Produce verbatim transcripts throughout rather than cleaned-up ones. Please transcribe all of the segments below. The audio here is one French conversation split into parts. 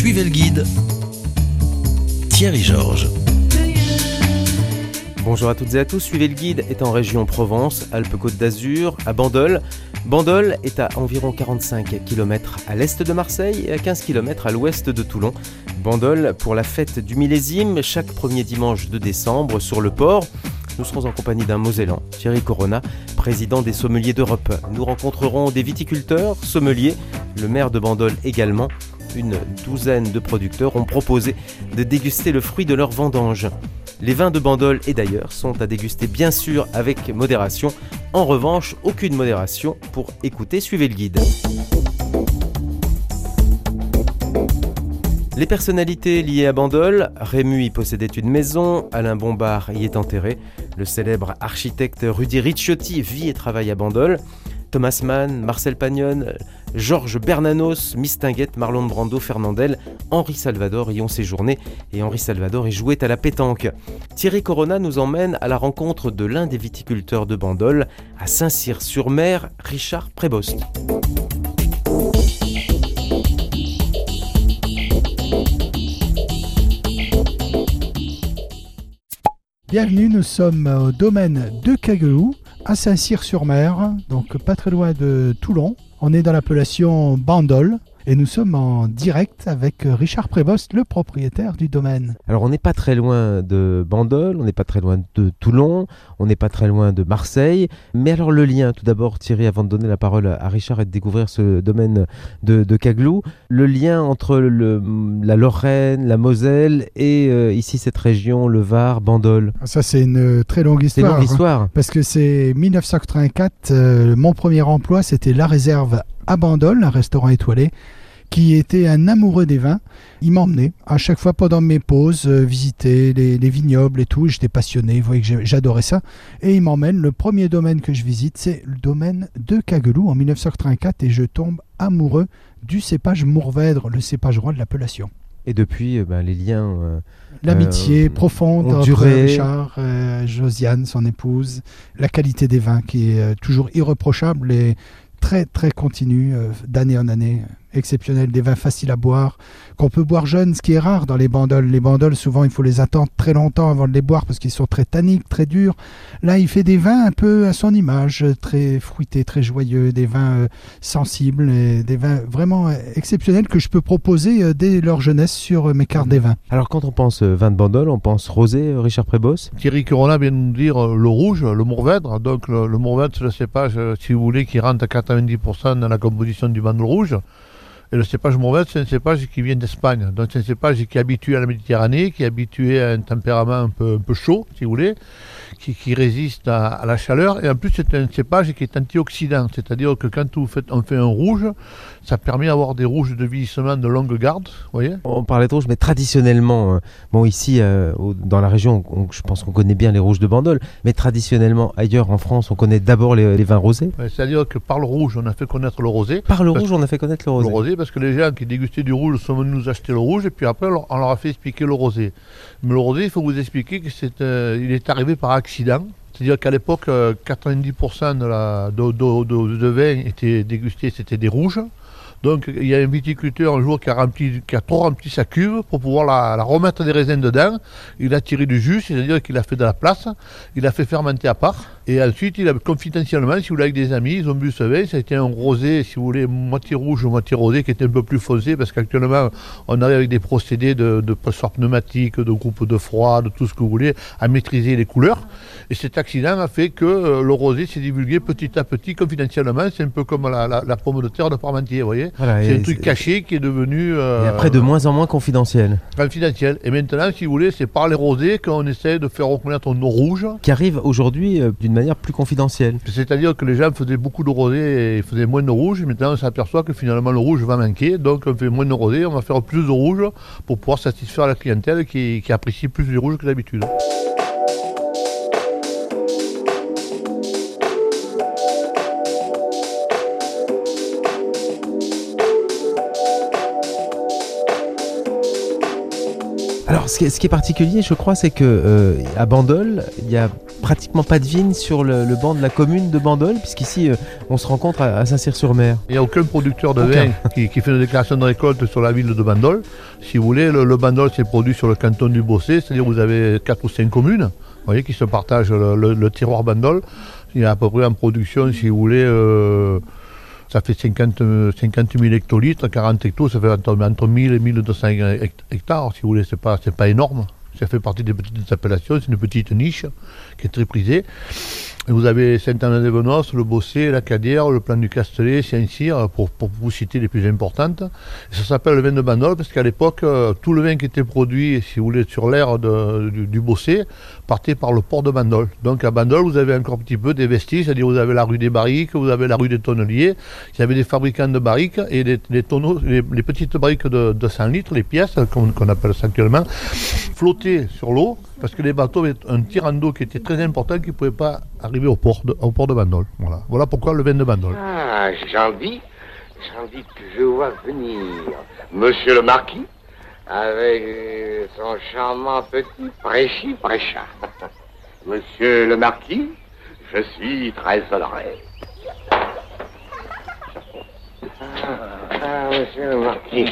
Suivez le guide. Thierry Georges. Bonjour à toutes et à tous, Suivez le guide est en région Provence, Alpes-Côte d'Azur, à Bandol. Bandol est à environ quarante-cinq kilomètres à l'est de Marseille et à quinze kilomètres à l'ouest de Toulon. Bandol pour la fête du millésime, chaque premier dimanche de décembre sur le port. Nous serons en compagnie d'un Mosellan, Thierry Corona, président des sommeliers d'Europe. Nous rencontrerons des viticulteurs, sommeliers, le maire de Bandol également. Une douzaine de producteurs ont proposé de déguster le fruit de leur vendange. Les vins de Bandol et d'ailleurs sont à déguster bien sûr avec modération. En revanche, aucune modération pour écouter Suivez le guide. Les personnalités liées à Bandol, Rému y possédait une maison, Alain Bombard y est enterré, le célèbre architecte Rudy Ricciotti vit et travaille à Bandol, Thomas Mann, Marcel Pagnol, Georges Bernanos, Mistinguett, Marlon Brando, Fernandel, Henri Salvador y ont séjourné et Henri Salvador y jouait à la pétanque. Thierry Corona nous emmène à la rencontre de l'un des viticulteurs de Bandol, à Saint-Cyr-sur-Mer, Richard Prébost. Bienvenue, nous sommes au domaine de Caguelou, à Saint-Cyr-sur-Mer, donc pas très loin de Toulon. On est dans l'appellation Bandol et nous sommes en direct avec Richard Prébost, le propriétaire du domaine. Alors on n'est pas très loin de Bandol, on n'est pas très loin de Toulon, on n'est pas très loin de Marseille. Mais alors le lien, tout d'abord Thierry, avant de donner la parole à Richard et de découvrir ce domaine de, de Caguelou, le lien entre le, la Lorraine, la Moselle et euh, ici cette région, le Var, Bandol. Ça c'est une très longue histoire. C'est une longue histoire. Hein, parce que c'est mille neuf cent quatre-vingt-quatre, euh, mon premier emploi c'était La Réserve à Bandol, un restaurant étoilé, qui était un amoureux des vins. Il m'emmenait à chaque fois pendant mes pauses euh, visiter les, les vignobles et tout. J'étais passionné, vous voyez que j'adorais ça. Et il m'emmène. Le premier domaine que je visite, c'est le domaine de Caguelou en mille neuf cent quatre-vingt-quatre et je tombe amoureux du cépage Mourvèdre, le cépage roi de l'appellation. Et depuis, euh, ben, les liens... Euh, L'amitié euh, profonde entre duré. Richard, euh, Josiane, son épouse, la qualité des vins qui est euh, toujours irréprochable et très très continue, euh, d'année en année, exceptionnel, des vins faciles à boire, qu'on peut boire jeune, ce qui est rare dans les bandoles. Les bandoles, souvent, il faut les attendre très longtemps avant de les boire parce qu'ils sont très tanniques, très durs. Là, il fait des vins un peu à son image, très fruités, très joyeux, des vins euh, sensibles, et des vins vraiment euh, exceptionnels que je peux proposer euh, dès leur jeunesse sur euh, mes cartes des vins. Alors quand on pense euh, vin de Bandol, on pense rosé, euh, Richard Prébost. Thierry Corona vient de nous dire euh, le rouge, le Mourvèdre. Donc le, le Mourvèdre, c'est le cépage, euh, si vous voulez, qui rentre à quatre-vingt-dix pour cent dans la composition du Bandol rouge. Et le cépage Mourvèdre, c'est un cépage qui vient d'Espagne. Donc c'est un cépage qui est habitué à la Méditerranée, qui est habitué à un tempérament un peu, un peu chaud, si vous voulez, qui, qui résiste à, à la chaleur. Et en plus, c'est un cépage qui est antioxydant. C'est-à-dire que quand vous faites, on fait un rouge, ça permet d'avoir des rouges de vieillissement de longue garde. Vous voyez ? On parlait de rouge, mais traditionnellement, euh, bon ici, euh, au, dans la région, on, je pense qu'on connaît bien les rouges de Bandol, mais traditionnellement, ailleurs en France, on connaît d'abord les, les vins rosés. Ouais, c'est-à-dire que par le rouge, on a fait connaître le rosé. Par le rouge, on a fait connaître le rosé. Le rosé, parce que les gens qui dégustaient du rouge sont venus nous acheter le rouge et puis après on leur, on leur a fait expliquer le rosé. Mais le rosé, il faut vous expliquer que c'est, euh, il est arrivé par accident. C'est-à-dire qu'à l'époque, euh, quatre-vingt-dix pour cent de, la, de, de, de, de vin étaient dégustés, c'était des rouges. Donc il y a un viticulteur un jour qui a, rempli, qui a trop rempli sa cuve pour pouvoir la, la remettre des raisins dedans. Il a tiré du jus, c'est-à-dire qu'il a fait de la place, il a fait fermenter à part. Et ensuite, il a confidentiellement, si vous voulez, avec des amis, ils ont bu ce vin. Ça a été un rosé, si vous voulez, moitié rouge, moitié rosé, qui était un peu plus foncé, parce qu'actuellement, on arrive avec des procédés de, de pressoir pneumatique, de groupe de froid, de tout ce que vous voulez, à maîtriser les couleurs. Et cet accident a fait que euh, le rosé s'est divulgué petit à petit, confidentiellement. C'est un peu comme la, la, la pomme de terre de Parmentier, vous voyez. Voilà, c'est un truc c'est... caché qui est devenu... Euh, et après, de moins en moins confidentiel. Confidentiel. Et maintenant, si vous voulez, c'est par les rosés qu'on essaie de faire reconnaître nos rouges. Qui arrivent aujourd'hui euh, d'une manière plus confidentielle. C'est-à-dire que les gens faisaient beaucoup de rosé et faisaient moins de rouge. Maintenant, on s'aperçoit que finalement, le rouge va manquer. Donc, on fait moins de rosé, on va faire plus de rouge pour pouvoir satisfaire la clientèle qui, qui apprécie plus les rouges que d'habitude. Alors, ce qui est, ce qui est particulier, je crois, c'est que euh, à Bandol, il y a pratiquement pas de vignes sur le, le banc de la commune de Bandol, puisqu'ici euh, on se rencontre à, à Saint-Cyr-sur-Mer. Il n'y a aucun producteur de Aucun. vin qui, qui fait une déclaration de récolte sur la ville de Bandol. Si vous voulez, le, le Bandol c'est produit sur le canton du Bossé, c'est-à-dire vous avez quatre ou cinq communes, vous voyez, qui se partagent le, le, le terroir Bandol. Il y a à peu près en production, si vous voulez, euh, ça fait cinquante mille hectolitres, quarante hectos, ça fait entre, entre mille et mille deux cents hectares, si vous voulez, c'est pas, c'est pas énorme. Ça fait partie des petites appellations, c'est une petite niche qui est très prisée. Et vous avez Saint-Anne-des-Venos, le Bossé, la Cadière, le Plan du Castellet, Saint-Cyr, pour, pour vous citer les plus importantes. Et ça s'appelle le vin de Bandol parce qu'à l'époque, euh, tout le vin qui était produit, si vous voulez, sur l'aire de- du, du Bossé, partait par le port de Bandol. Donc à Bandol, vous avez encore un petit peu des vestiges, c'est-à-dire vous avez la rue des Barriques, vous avez la rue des Tonneliers, il y avait des fabricants de barriques et les, les tonneaux, les, les petites barriques de, de cent litres, les pièces, comme qu'on appelle ça actuellement, flottaient sur l'eau parce que les bateaux avaient un tirant d'eau qui était très important qui ne pouvait pas arriver au port de, au port de Bandol. Voilà. Voilà pourquoi le vin de Bandol. Ah, j'en dis, j'en dis que je vois venir Monsieur le Marquis avec euh, son charmant petit prêchi prêcha. Monsieur le Marquis, je suis très honoré. Ah, ah, Monsieur le Marquis,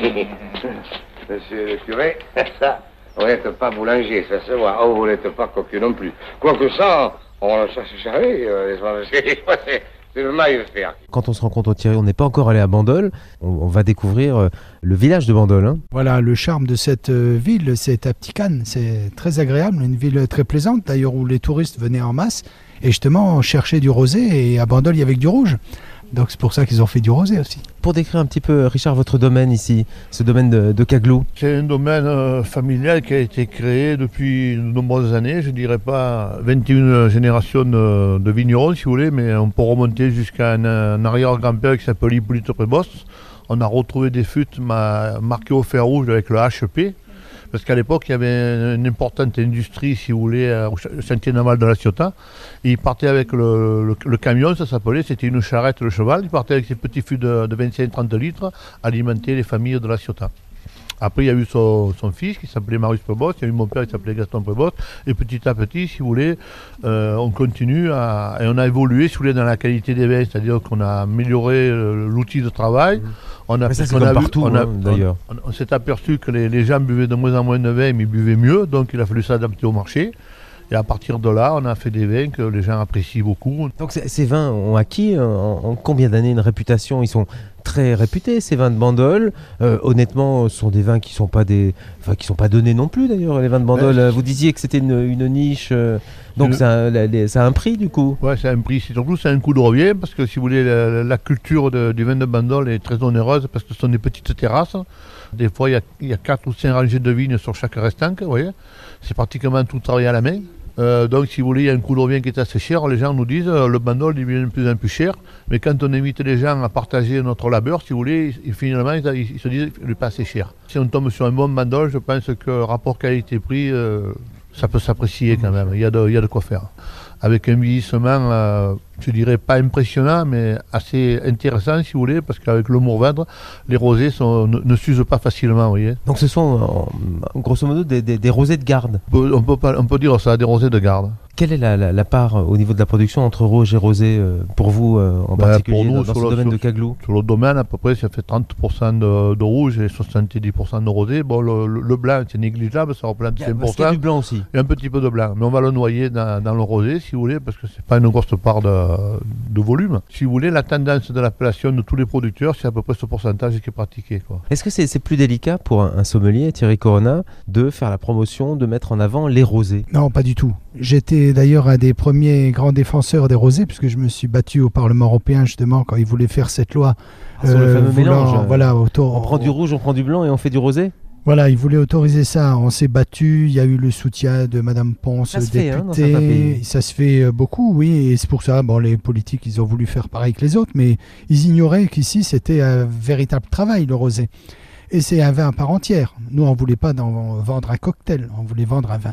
Monsieur le curé, ça, vous n'êtes pas boulanger, ça se voit. Oh, vous n'êtes pas cocu non plus. Quoique ça, on ça se savait, euh, c'est c'est le maille de faire. Quand on se rencontre au Thierry, on n'est pas encore allé à Bandol, on, on va découvrir euh, le village de Bandol. Hein. Voilà, le charme de cette euh, ville, c'est à Petit Cannes. C'est très agréable, une ville très plaisante, d'ailleurs où les touristes venaient en masse et justement chercher du rosé. Et à Bandol, il y avait que du rouge. Donc c'est pour ça qu'ils ont fait du rosé aussi. Pour décrire un petit peu, Richard, votre domaine ici, ce domaine de, de Caglou. C'est un domaine euh, familial qui a été créé depuis de nombreuses années, je dirais pas vingt et une générations de, de vignerons si vous voulez, mais on peut remonter jusqu'à un, un arrière-grand-père qui s'appelle Hippolyte Prébost. On a retrouvé des fûts ma- marqués au fer rouge avec le H P, parce qu'à l'époque il y avait une importante industrie si vous voulez au chantier naval de La Ciotat. Et il partait avec le, le, le camion, ça s'appelait, c'était une charrette le cheval, il partait avec ses petits fûts de, de vingt-cinq à trente litres, alimenter les familles de La Ciotat. Après, il y a eu son, son fils qui s'appelait Marius Prébost, il y a eu mon père qui s'appelait Gaston Prébost, et petit à petit, si vous voulez, euh, on continue à, et on a évolué, si vous voulez, dans la qualité des vins, c'est-à-dire qu'on a amélioré euh, l'outil de travail. On a, Mais ça, c'est on comme a vu- partout, on a- hein, d'ailleurs. On, on s'est aperçu que les, les gens buvaient de moins en moins de vin, mais ils buvaient mieux, donc il a fallu s'adapter au marché. Et à partir de là, on a fait des vins que les gens apprécient beaucoup. Donc c- ces vins ont acquis euh, en, en combien d'années une réputation? Ils sont très réputés, ces vins de Bandol. Euh, honnêtement, ce sont des vins qui sont pas des, enfin, qui sont pas donnés non plus d'ailleurs. Les vins de Bandol. Ouais. Euh, Vous disiez que c'était une, une niche, euh, donc Le- ça, a- la- les- ça a un prix du coup. Ouais, c'est un prix. C'est surtout, c'est un coup de revient parce que si vous voulez, la, la culture de- du vin de Bandol est très onéreuse parce que ce sont des petites terrasses. Des fois, il y a, il y a quatre ou cinq rangées de vignes sur chaque restanque. Vous voyez, c'est pratiquement tout travaillé à la main. Euh, donc, si vous voulez, il y a un coup de revient qui est assez cher. Les gens nous disent euh, le Bandol il devient de plus en plus cher. Mais quand on invite les gens à partager notre labeur, si vous voulez, ils- finalement, ils, ils- ils se disent qu'il n'est pas assez cher. Si on tombe sur un bon Bandol, je pense que le rapport qualité-prix, euh, ça peut s'apprécier quand même. Il y a de, il y a de quoi faire. Avec un vieillissement, euh, je dirais pas impressionnant, mais assez intéressant si vous voulez, parce qu'avec le Mourvèdre, les rosés sont, ne, ne s'usent pas facilement, vous voyez. Donc ce sont en- en grosso modo des, des- des rosés de garde. On peut, on peut pas- on peut dire ça, des rosés de garde. Quelle est la, la- la part euh, au niveau de la production entre rouge et rosé euh, pour vous euh, en Ben, particulier pour nous, dans, dans sur ce le- domaine sur- de Caglou? Sur le domaine, à peu près, ça fait trente pour cent de, de rouge et soixante-dix pour cent de rosé. Bon, le, le- le blanc, c'est négligeable, ça représente Il y a, cinq parce pour qu'il y a cent. du blanc aussi. Et un petit peu de blanc. Mais on va le noyer dans, dans le rosé, si vous voulez, parce que c'est pas une grosse part de, de volume. Si vous voulez, la tendance de l'appellation de tous les producteurs, c'est à peu près ce pourcentage qui est pratiqué, quoi. Est-ce que c'est c'est plus délicat pour un, un sommelier, Thierry Corona, de faire la promotion, de mettre en avant les rosés? Non, pas du tout. J'étais d'ailleurs un des premiers grands défenseurs des rosés, puisque je me suis battu au Parlement européen justement quand ils voulaient faire cette loi. Ah, sur le euh, fameux voulant- mélange. Voilà, auto- On prend du rouge, on prend du blanc et on fait du rosé? Voilà, ils voulaient autoriser ça. On s'est battu. Il y a eu le soutien de Madame Ponce, Ça se fait, hein, dans députée. certains pays. Ça se fait euh, beaucoup, oui. Et c'est pour ça, bon, les politiques, ils ont voulu faire pareil que les autres, mais ils ignoraient qu'ici, c'était un véritable travail, le rosé. Et c'est un vin à part entière. Nous, on ne voulait pas d'en vendre un cocktail, on voulait vendre un vin.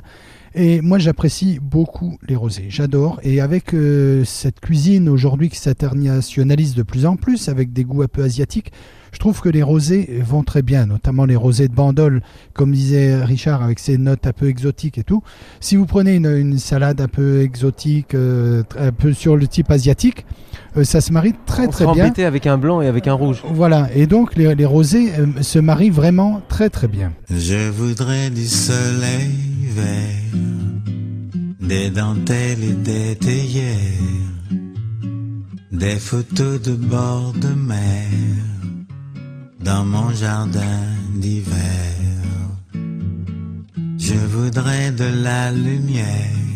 Et moi, j'apprécie beaucoup les rosés. J'adore. Et avec euh, cette cuisine aujourd'hui qui s'internationalise de plus en plus, avec des goûts un peu asiatiques, je trouve que les rosés vont très bien, notamment les rosés de Bandol, comme disait Richard, avec ses notes un peu exotiques et tout. Si vous prenez une, une salade un peu exotique, euh, un peu sur le type asiatique, euh, ça se marie très On très sera bien. embêté avec un blanc et avec un rouge. Voilà. Et donc, les, les rosés euh, se marient vraiment très très bien. Je voudrais du soleil vert, des dentelles et des théières, des photos de bord de mer dans mon jardin d'hiver. Je voudrais de la lumière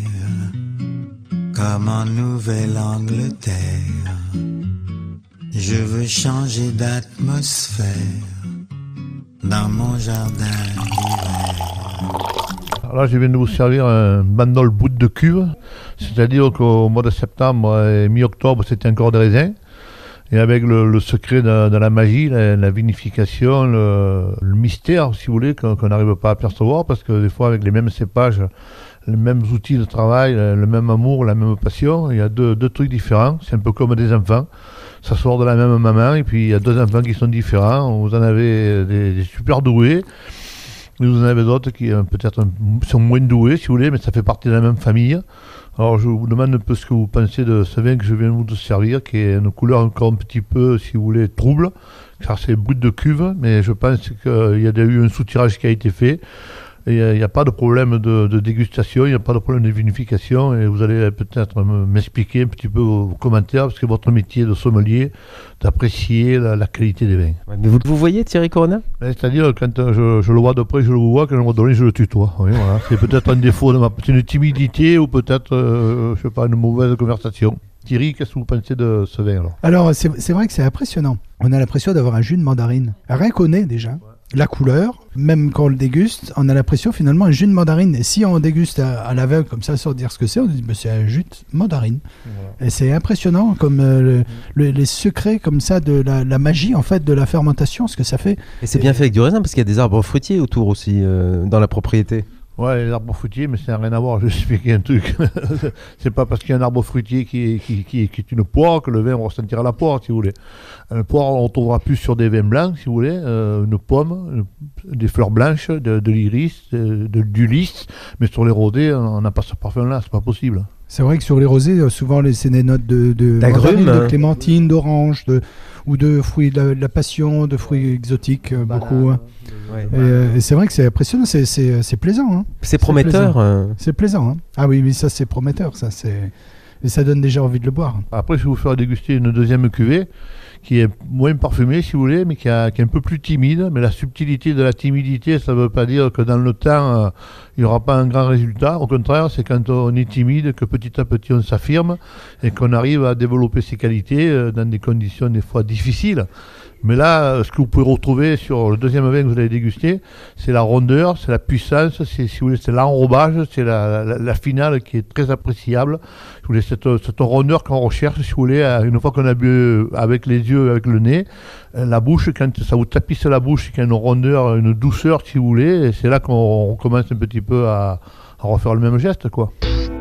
comme en Nouvelle-Angleterre. Je veux changer d'atmosphère dans mon jardin d'hiver. Là, je viens de vous servir un Bandol bout de cuve, c'est-à-dire qu'au mois de septembre et mi-octobre, c'était encore des raisins. Et avec le, le secret de, de la magie, la, la vinification, le, le mystère, si vous voulez, qu'on n'arrive pas à percevoir, parce que des fois, avec les mêmes cépages, les mêmes outils de travail, le, le même amour, la même passion, il y a deux, deux trucs différents. C'est un peu comme des enfants. Ça sort de la même maman, et puis il y a deux enfants qui sont différents. Vous en avez des, des super doués, et vous en avez d'autres qui euh, peut-être sont moins doués, si vous voulez, mais ça fait partie de la même famille. Alors je vous demande un peu ce que vous pensez de ce vin que je viens de vous servir, qui est une couleur encore un petit peu, si vous voulez, trouble, car c'est brut de cuve, mais je pense qu'il y a eu un soutirage qui a été fait. Il n'y a, a pas de problème de, de dégustation, il n'y a pas de problème de vinification, et vous allez peut-être m'expliquer un petit peu vos, vos commentaires, parce que votre métier de sommelier, d'apprécier la, la qualité des vins. Ouais, mais vous, vous voyez Thierry Corona? C'est-à-dire, quand je, je le vois de près, je le vois, quand je le vois je le tutoie. Oui, voilà. C'est peut-être un défaut de ma... C'est une timidité, ou peut-être, euh, je sais pas, une mauvaise conversation. Thierry, qu'est-ce que vous pensez de ce vin alors? Alors, c'est, c'est vrai que c'est impressionnant. On a l'impression d'avoir un jus de mandarine. Rien qu'on ait déjà. La couleur, même quand on le déguste, on a l'impression finalement un jus de mandarine. Et si on déguste à, à l'aveugle comme ça, sans dire ce que c'est, on dit bah, c'est un jus de mandarine. Voilà. Et c'est impressionnant comme euh, le, le, les secrets comme ça de la, la magie en fait de la fermentation, ce que ça fait. Et c'est bien fait avec du raisin parce qu'il y a des arbres fruitiers autour aussi euh, dans la propriété. Ouais, les arbres fruitiers, mais ça n'a rien à voir, je vais expliquer un truc. C'est pas parce qu'il y a un arbre fruitier qui est, qui, qui, qui est une poire que le vin va ressentir la poire, si vous voulez. Une poire, on trouvera plus sur des vins blancs, si vous voulez, euh, une pomme, une, des fleurs blanches, de, de l'iris, de, de, du lys, mais sur les rosés, on n'a pas ce parfum-là, c'est pas possible. C'est vrai que sur les rosés, souvent les, c'est des notes de, de, d'agrumes, de clémentine, d'orange, de, ou de fruits de la, de la passion, de fruits exotiques, euh, beaucoup. Hein. Ouais. Et, euh, et c'est vrai que c'est impressionnant, c'est, c'est, c'est plaisant. Hein. C'est prometteur. C'est plaisant. Euh... C'est plaisant hein. Ah oui, mais ça c'est prometteur, ça c'est, et ça donne déjà envie de le boire. Après, je vais vous faire déguster une deuxième cuvée qui est moins parfumée, si vous voulez, mais qui, a, qui est un peu plus timide. Mais la subtilité de la timidité, ça ne veut pas dire que dans le temps, euh, il n'y aura pas un grand résultat. Au contraire, c'est quand on est timide que petit à petit on s'affirme et qu'on arrive à développer ses qualités euh, dans des conditions des fois difficiles. Mais là, ce que vous pouvez retrouver sur le deuxième vin que vous allez déguster, c'est la rondeur, c'est la puissance, c'est, si vous voulez, c'est l'enrobage, c'est la, la, la finale qui est très appréciable. Si vous voulez, cette, cette rondeur qu'on recherche, si vous voulez, une fois qu'on a bu avec les yeux, avec le nez, la bouche, quand ça vous tapisse la bouche, il y a une rondeur, une douceur, si vous voulez, et c'est là qu'on commence un petit peu à, à refaire le même geste, quoi.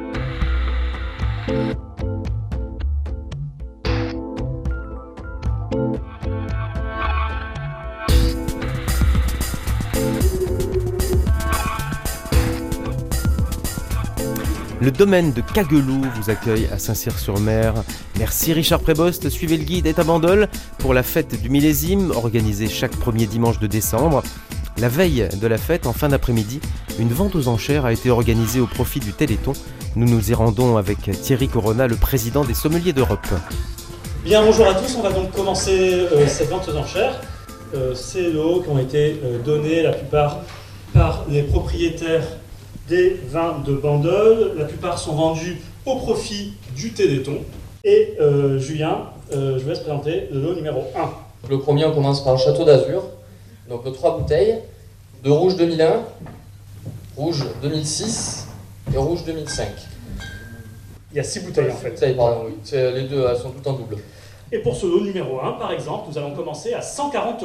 Le domaine de Caguelou vous accueille à Saint-Cyr-sur-Mer. Merci Richard Prébost. Suivez le guide est à Bandol pour la fête du millésime organisée chaque premier dimanche de décembre. La veille de la fête, en fin d'après-midi, une vente aux enchères a été organisée au profit du Téléthon. Nous nous y rendons avec Thierry Corona, le président des sommeliers d'Europe. Bien, bonjour à tous. On va donc commencer euh, cette vente aux enchères. Euh, ces lots qui ont été euh, donnés la plupart par les propriétaires des vins de Bandol. La plupart sont vendus au profit du Téléthon. Et euh, Julien, euh, je vous laisse présenter le lot numéro un. Le premier, on commence par le Château d'Azur. Donc trois bouteilles, de rouge deux mille un, rouge deux mille six et rouge deux mille cinq. Il y a six bouteilles en fait. Bouteilles, pardon, oui. C'est, les deux elles sont toutes en double. Et pour ce lot numéro un, par exemple, nous allons commencer à cent quarante euros.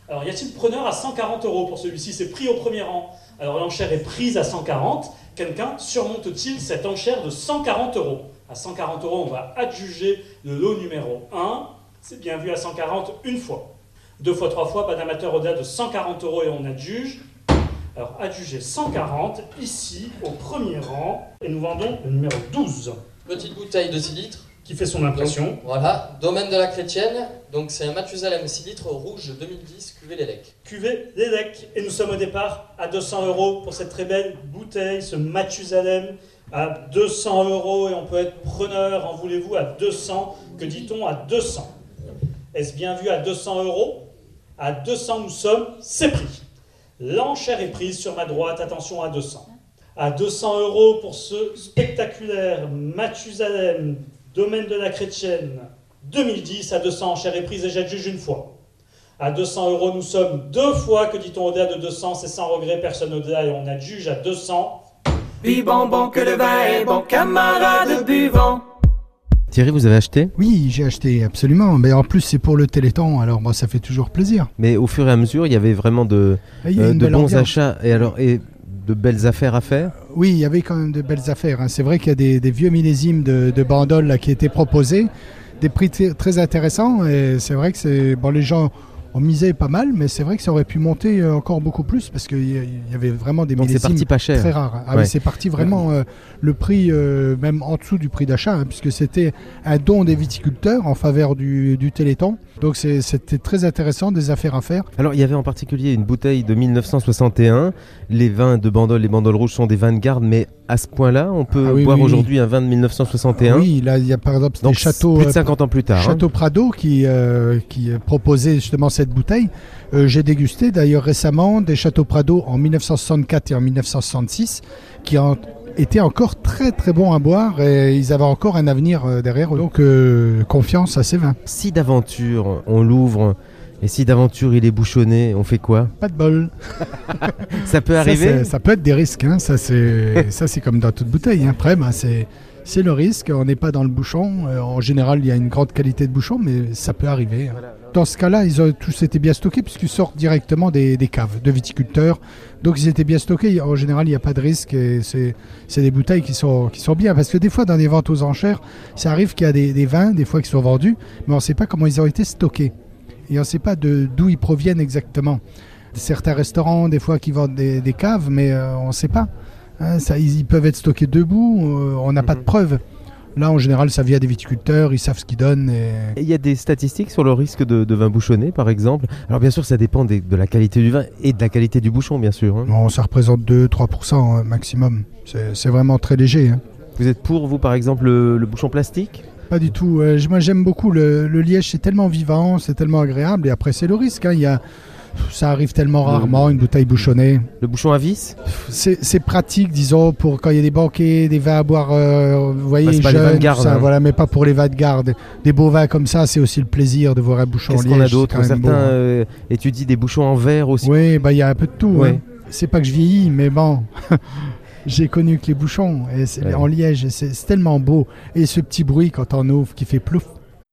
Alors, y a-t-il preneur à cent quarante euros pour celui-ci? C'est pris au premier rang. Alors, l'enchère est prise à cent quarante. Quelqu'un surmonte-t-il cette enchère de cent quarante euros? À cent quarante euros, on va adjuger le lot numéro un. C'est bien vu à cent quarante une fois. Deux fois, trois fois, pas d'amateur au-delà de cent quarante euros et on adjuge. Alors, adjugé cent quarante, ici, au premier rang. Et nous vendons le numéro douze. Petite bouteille de six litres. Qui fait son impression. Donc, voilà, domaine de la chrétienne. Donc c'est un Mathusalem six litres rouge deux mille dix, cuvée Lélec. Cuvée Lélec. Et nous sommes au départ à deux cents euros pour cette très belle bouteille, ce Mathusalem à deux cents euros. Et on peut être preneur, en voulez-vous, à deux cents. Que dit-on à deux cents? Est-ce bien vu à deux cents euros? À deux cents nous sommes, c'est pris. L'enchère est prise sur ma droite, attention à deux cents. À deux cents euros pour ce spectaculaire Mathusalem domaine de la chrétienne deux mille dix, à deux cents, enchère est prise et j'adjuge une fois. À deux cents euros, nous sommes deux fois, que dit-on au-delà de deux cents, c'est sans regret, personne au-delà et on adjuge à deux cents. Puis bon, bon, que le vin est bon, camarade buvant. Thierry, vous avez acheté? Oui, j'ai acheté, absolument. Mais en plus, c'est pour le Téléthon, alors moi, ça fait toujours plaisir. Mais au fur et à mesure, il y avait vraiment de, euh, de bons ambiance. achats et, alors, et de belles affaires à faire? Oui, il y avait quand même de belles affaires. Hein. C'est vrai qu'il y a des, des vieux millésimes de, de Bandol là, qui étaient proposés, des prix t- très intéressants. Et c'est vrai que c'est, bon, les gens ont misé pas mal, mais c'est vrai que ça aurait pu monter encore beaucoup plus parce qu'il y, y avait vraiment des Donc millésimes c'est parti pas cher. Très rares. Ah ouais. oui, c'est parti vraiment euh, le prix euh, même en dessous du prix d'achat, hein, puisque c'était un don des viticulteurs en faveur du, du Téléthon. Donc c'est, c'était très intéressant, des affaires à faire. Alors il y avait en particulier une bouteille de mille neuf cent soixante et un. Les vins de Bandol, les Bandol rouges sont des vins de garde, mais à ce point-là, on peut ah, oui, boire oui, aujourd'hui oui. un vin de mille neuf cent soixante et un. Oui, là il y a par exemple Donc des châteaux plus de cinquante ans plus tard. Château hein. Prado qui, euh, qui proposait justement cette bouteille. Euh, j'ai dégusté d'ailleurs récemment des Château Prado en mille neuf cent soixante-quatre et en mille neuf cent soixante-six qui ont été encore très très bons à boire et ils avaient encore un avenir euh, derrière eux. Donc euh, confiance à ces vins. Si d'aventure on l'ouvre et si d'aventure il est bouchonné, on fait quoi? Pas de bol. Ça peut ça, arriver. Ça peut être des risques. Hein. Ça, c'est, ça c'est comme dans toute bouteille. Hein. Après, ben, c'est, c'est le risque. On n'est pas dans le bouchon. Euh, en général, il y a une grande qualité de bouchon, mais ça peut arriver. Hein. Dans ce cas-là, ils ont tous été bien stockés puisqu'ils sortent directement des, des caves de viticulteurs. Donc ils étaient bien stockés. En général, il n'y a pas de risque. Et c'est, c'est des bouteilles qui sont, qui sont bien. Parce que des fois, dans des ventes aux enchères, ça arrive qu'il y a des, des vins, des fois qui sont vendus, mais on ne sait pas comment ils ont été stockés. Et on ne sait pas de, d'où ils proviennent exactement. Certains restaurants, des fois, qui vendent des, des caves, mais euh, on ne sait pas. Hein, ça, ils, ils peuvent être stockés debout. Euh, on n'a mmh. pas de preuves. Là, en général, ça vient des viticulteurs, ils savent ce qu'ils donnent. Et... Il y a des statistiques sur le risque de, de vin bouchonné, par exemple. Alors, bien sûr, ça dépend des, de la qualité du vin et de la qualité du bouchon, bien sûr. Hein. Non, ça représente deux à trois pour cent hein, maximum. C'est, c'est vraiment très léger. Hein. Vous êtes pour, vous, par exemple, le, le bouchon plastique ? Pas du tout. Euh, moi, j'aime beaucoup le, le liège. C'est tellement vivant, c'est tellement agréable. Et après, c'est le risque. Hein. Il y a... Ça arrive tellement rarement, une bouteille bouchonnée. Le bouchon à vis ? c'est, c'est pratique, disons, pour quand il y a des banquets, des vins à boire, euh, vous voyez, bah, jeunes, vins de garde, ça, hein. voilà, mais pas pour les vins de garde. Des beaux vins comme ça, c'est aussi le plaisir de voir un bouchon Qu'est-ce liège. qu'on a d'autre ? Certains beau, euh, étudient des bouchons en verre aussi. Oui, bah, il y a un peu de tout. Ouais. Hein. C'est pas que je vieillis, mais bon... J'ai connu que les bouchons et c'est, ouais. en liège, c'est, c'est tellement beau. Et ce petit bruit quand on ouvre qui fait plouf.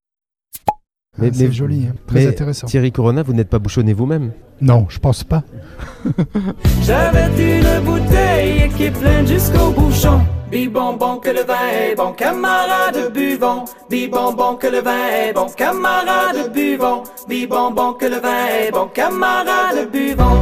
Mais, ah, c'est mais, joli, hein. Très mais intéressant. Thierry Corona, vous n'êtes pas bouchonné vous-même ? Non, je pense pas. J'avais une bouteille qui est pleine jusqu'au bouchon. Bi-bon-bon que le vin est bon, camarade buvons. Bi-bon-bon que le vin est bon, camarade buvons. Bi-bon-bon que le vin est bon, camarade buvons.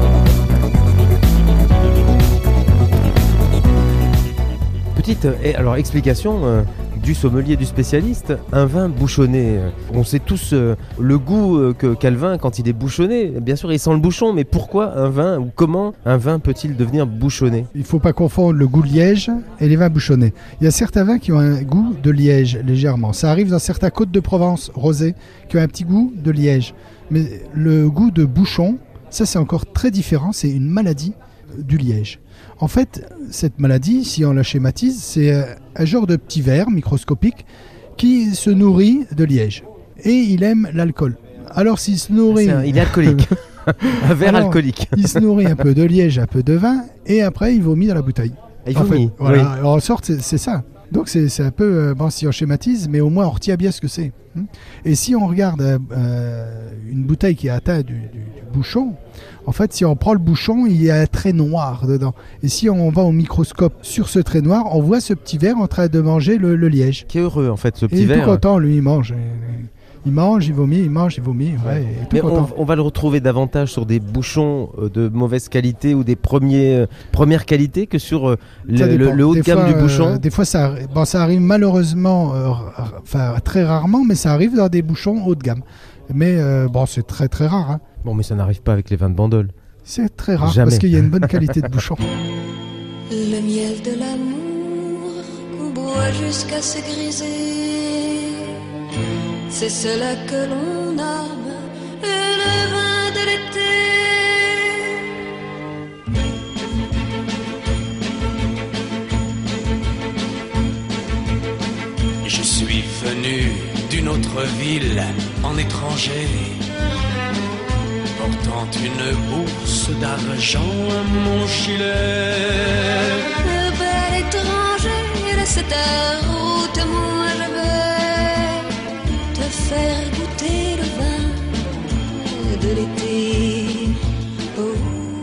Petite et alors explication euh, du sommelier, du spécialiste, un vin bouchonné. On sait tous euh, le goût euh, que, qu'a le vin quand il est bouchonné. Bien sûr, il sent le bouchon, mais pourquoi un vin ou comment un vin peut-il devenir bouchonné ? Il ne faut pas confondre le goût de liège et les vins bouchonnés. Il y a certains vins qui ont un goût de liège légèrement. Ça arrive dans certains côtes de Provence rosés qui ont un petit goût de liège. Mais le goût de bouchon, ça c'est encore très différent. C'est une maladie du liège. En fait, cette maladie, si on la schématise, c'est un genre de petit ver microscopique qui se nourrit de liège. Et il aime l'alcool. Alors s'il se nourrit... Un, il est alcoolique. Un ver Alors, alcoolique. Il se nourrit un peu de liège, un peu de vin, et après il vomit dans la bouteille. Il en vomit, fait, voilà. oui. Alors, en sorte, c'est, c'est ça. Donc c'est, c'est un peu, euh, bon, si on schématise, mais au moins on retient bien ce que c'est. Et si on regarde euh, une bouteille qui est atteinte du, du, du bouchon, en fait, si on prend le bouchon, il y a un trait noir dedans. Et si on va au microscope sur ce trait noir, on voit ce petit ver en train de manger le, le liège. Qui est heureux, en fait, ce petit et il est ver. tout content, lui, il mange. Il mange, il vomit, il mange, il vomit. Ouais, Ouais. il est tout Mais content. on, on va le retrouver davantage sur des bouchons euh, de mauvaise qualité ou des premiers, euh, premières qualités que sur euh, Ça le, le, dépend. le haut Des de gamme fois, du bouchon. euh, des fois, ça, arri- bon, ça arrive malheureusement, euh, r- enfin très rarement, mais ça arrive dans des bouchons haut de gamme. Mais euh, bon, c'est très très rare. Hein. Bon, mais ça n'arrive pas avec les vins de Bandol. C'est très rare Jamais. parce qu'il y a une bonne qualité de bouchon. Le miel de l'amour qu'on boit jusqu'à se griser, c'est cela que l'on nomme le vin de l'été. Je suis venu d'une autre ville en étranger, portant une bourse d'argent à mon gilet. Le bel étranger, laisse ta route, moi je vais te faire goûter le vin de l'été. Oh, oh,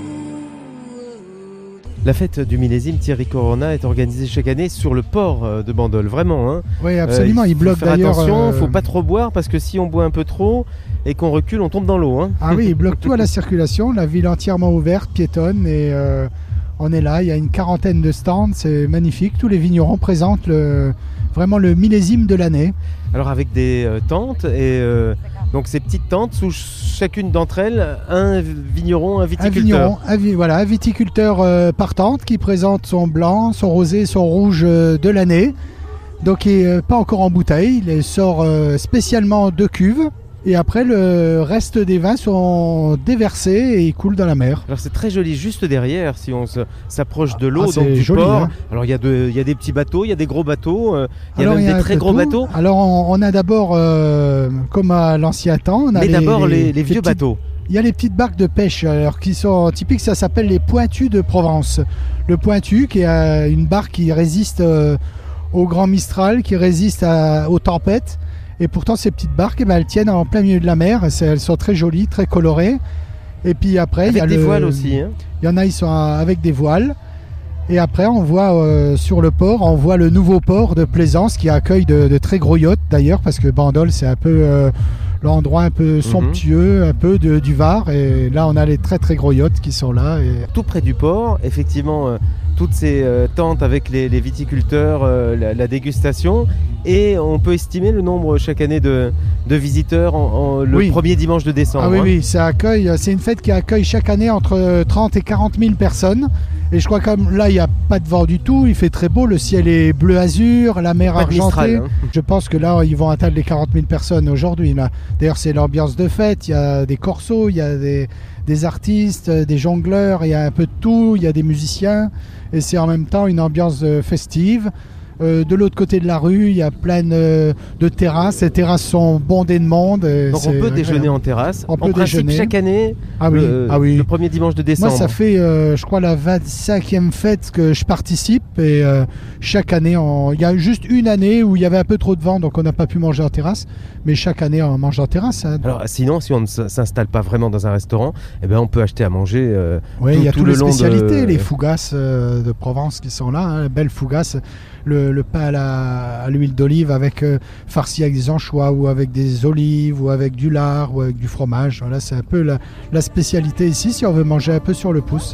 oh. La fête du millésime Thierry Corona est organisée chaque année sur le port euh, de Bandol, vraiment. Hein. Oui, absolument. Euh, il faut bloque faire d'ailleurs. attention, euh, faut pas trop boire parce que si on boit un peu trop et qu'on recule, on tombe dans l'eau. Hein. Ah oui, il bloque tout à la circulation. La ville entièrement ouverte, piétonne, et euh, on est là. Il y a une quarantaine de stands, c'est magnifique. Tous les vignerons présentent le, vraiment le millésime de l'année. Alors avec des euh, tentes et euh, donc ces petites tentes sous chacune d'entre elles un vigneron, un Un viticulteur. vigneron, un, vi- voilà, un viticulteur euh, par tente qui présente son blanc, son rosé, son rouge euh, de l'année. Donc il n'est pas encore en bouteille, il les sort euh, spécialement de cuves. Et après, le reste des vins sont déversés et ils coulent dans la mer. Alors c'est très joli juste derrière si on se- s'approche de l'eau, Ah, donc c'est du joli, port. hein. Alors il y, a de- il y a des petits bateaux, il y a des gros bateaux, euh, il y a Alors, même des un très peu gros tout. bateaux. Alors on, on a d'abord, euh, comme à l'ancien temps, on a Mais les, d'abord les, les vieux petites- bateaux. Il y a les petites barques de pêche alors, qui sont typiques, ça s'appelle les pointus de Provence. Le pointu qui est euh, une barque qui résiste euh, au grand Mistral, qui résiste à- aux tempêtes. Et pourtant ces petites barques, eh ben, elles tiennent en plein milieu de la mer. Et c'est- elles sont très jolies, très colorées. Et puis après, il y Avec a des le- voiles aussi. Hein. Il y en a, ils sont à- avec des voiles. Et après, on voit euh, sur le port, on voit le nouveau port de Plaisance qui accueille de, de très gros yachts d'ailleurs, parce que Bandol, c'est un peu euh, l'endroit un peu somptueux, un peu de, du Var. Et là, on a les très très gros yachts qui sont là. Et... Tout près du port, effectivement, euh, toutes ces euh, tentes avec les, les viticulteurs, euh, la, la dégustation. Et on peut estimer le nombre chaque année de, de visiteurs en, en- le Oui. premier dimanche de décembre. Ah oui, hein. oui, ça accueille, c'est une fête qui accueille chaque année entre trente et quarante mille personnes. Et je crois que là, il n'y a pas de vent du tout, il fait très beau, le ciel est bleu azur, la mer Pas de argentée. Mistral, hein. Je pense que là, ils vont atteindre les quarante mille personnes aujourd'hui. Là. D'ailleurs, c'est l'ambiance de fête, il y a des corsos, il y a des, des artistes, des jongleurs, il y a un peu de tout, il y a des musiciens. Et c'est en même temps une ambiance euh, festive. Euh, de l'autre côté de la rue, il y a plein euh, de terrasses. Ces terrasses sont bondées de monde. et Donc on c'est peut déjeuner agréable. en terrasse. On en peut principe, déjeuner. chaque année, Ah oui, le, ah oui. le premier dimanche de décembre. Moi, ça fait, euh, je crois, la vingt-cinquième fête que je participe. Et euh, chaque année, on- il y a juste une année où il y avait un peu trop de vent, donc on n'a pas pu manger en terrasse. Mais chaque année, on mange en terrasse. hein. Alors sinon, si on ne s- s'installe pas vraiment dans un restaurant, eh ben, on peut acheter à manger euh, Oui, tout, il y a tout toutes le les long spécialités, de... les fougasses euh, de Provence qui sont là, hein, belles fougasses, le, le pain à, la- à l'huile d'olive avec euh, farci avec des anchois ou avec des olives ou avec du lard ou avec du fromage. Voilà, c'est un peu la, la spécialité ici si on veut manger un peu sur le pouce.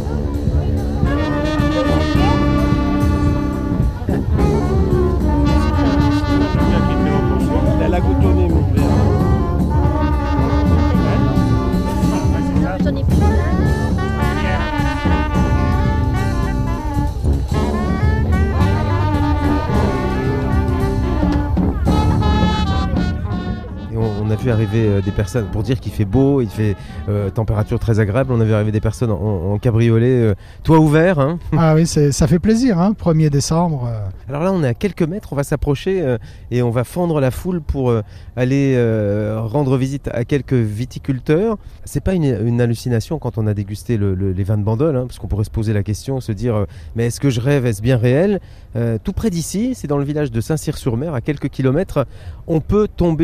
Elle a goûté au nez, mon père. Et on, on a vu arriver euh, des personnes, pour dire qu'il fait beau, il fait euh, température très agréable, on a vu arriver des personnes en, en cabriolet, euh, toit ouvert. Hein. Ah oui, c'est- ça fait plaisir, hein, premier décembre. euh. Alors là, on est à quelques mètres, on va s'approcher euh, et on va fendre la foule pour euh, aller euh, rendre visite à quelques viticulteurs. C'est pas une, une hallucination quand on a dégusté le- le- les vins de Bandol, hein, parce qu'on pourrait se poser la question, se dire euh, mais est-ce que je rêve, est-ce bien réel? Euh, Tout près d'ici, c'est dans le village de Saint-Cyr-sur-Mer, à quelques kilomètres, on peut tomber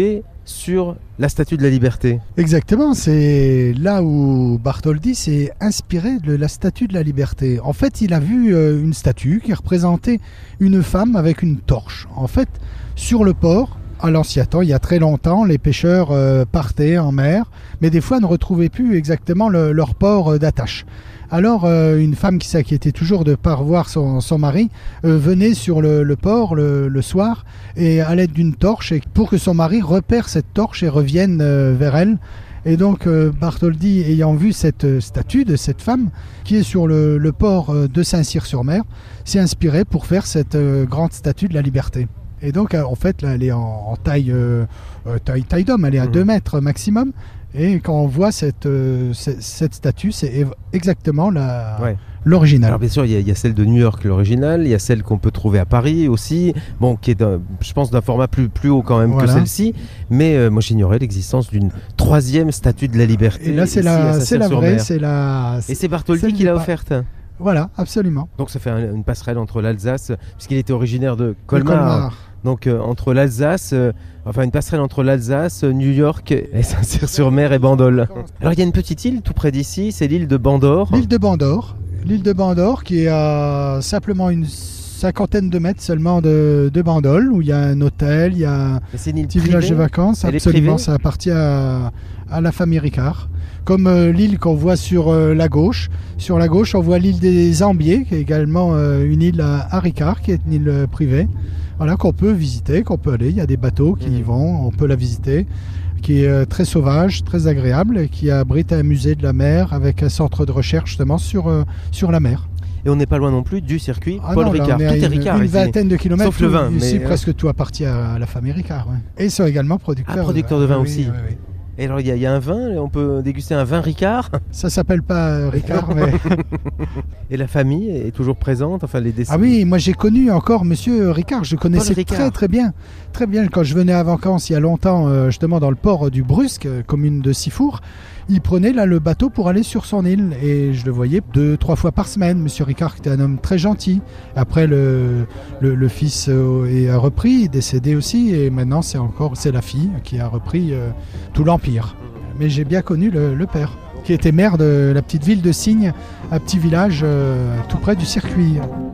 sur la Statue de la Liberté. Exactement, c'est là où Bartholdi s'est inspiré de la Statue de la Liberté. En fait, il a vu euh, une statue qui représentait une femme avec une torche. En fait, sur le port, à l'ancien temps, il y a très longtemps, les pêcheurs euh, partaient en mer, mais des fois ne retrouvaient plus exactement le, leur port euh, d'attache. Alors, euh, une femme qui s'inquiétait toujours de ne pas revoir son, son mari euh, venait sur le, le port le, le soir et à l'aide d'une torche et pour que son mari repère cette torche et revienne euh, vers elle. Et donc, euh, Bartholdi, ayant vu cette statue de cette femme qui est sur le, le port de Saint-Cyr-sur-Mer, s'est inspiré pour faire cette euh, grande statue de la Liberté. Et donc, euh, en fait, là, elle est en, en taille, euh, taille, taille d'homme, elle est à deux mètres maximum. Et quand on voit cette, euh, cette, cette statue, c'est exactement la, ouais. l'original. Alors bien sûr, il y, y a celle de New York, l'original, il y a celle qu'on peut trouver à Paris aussi, bon, qui est, je pense, d'un format plus, plus haut quand même voilà. que celle-ci, mais euh, moi j'ignorais l'existence d'une troisième statue de la Liberté. Et là, c'est la, c'est la vraie, c'est la... Et c'est Bartholdi qui l'a offerte. Voilà, absolument. Donc ça fait un, une passerelle entre l'Alsace, puisqu'il était originaire de Colmar, de Colmar. Donc euh, entre l'Alsace, euh, enfin une passerelle entre l'Alsace, New York et Saint-Cyr-sur-Mer et Bandol. Alors il y a une petite île tout près d'ici, c'est l'île de Bandor. L'île de Bandor, l'île de Bandor qui est à simplement une cinquantaine de mètres seulement de, de Bandol, où il y a un hôtel, il y a un petit village de vacances. Elle absolument, ça appartient à, à la famille Ricard. Comme euh, l'île qu'on voit sur euh, la gauche. Sur la gauche, on voit l'île des Ambiers, qui est également euh, une île à, à Ricard, qui est une île euh, privée. Voilà, qu'on peut visiter, qu'on peut aller. Il y a des bateaux qui mmh. y vont, on peut la visiter, qui est euh, très sauvage, très agréable, et qui abrite un musée de la mer avec un centre de recherche justement sur, euh, sur la mer. Et on n'est pas loin non plus du circuit ah Paul non, Ricard. Tout est une, Ricard une ici. vingtaine de kilomètres. Sauf le vin. Ici, mais presque euh... tout appartient à la famille Ricard. Ouais. Et ils sont également producteurs. Ah, producteurs de vin oui, aussi. Oui, oui. Et alors, il y, y a un vin, on peut déguster un vin Ricard. Ça s'appelle pas euh, Ricard, mais... Et la famille est toujours présente, enfin les décennies. Ah oui, moi j'ai connu encore Monsieur Ricard, je connaissais très très bien. Très bien, quand je venais à vacances il y a longtemps, euh, justement dans le port du Brusque, commune de Sifour, il prenait là le bateau pour aller sur son île. Et je le voyais deux, trois fois par semaine. Monsieur Ricard était un homme très gentil. Après, le, le, le fils euh, a repris, décédé aussi. Et maintenant, c'est encore c'est la fille qui a repris euh, tout l'empire. Mais j'ai bien connu le, le père, qui était maire de la petite ville de Signes, un petit village euh, tout près du circuit.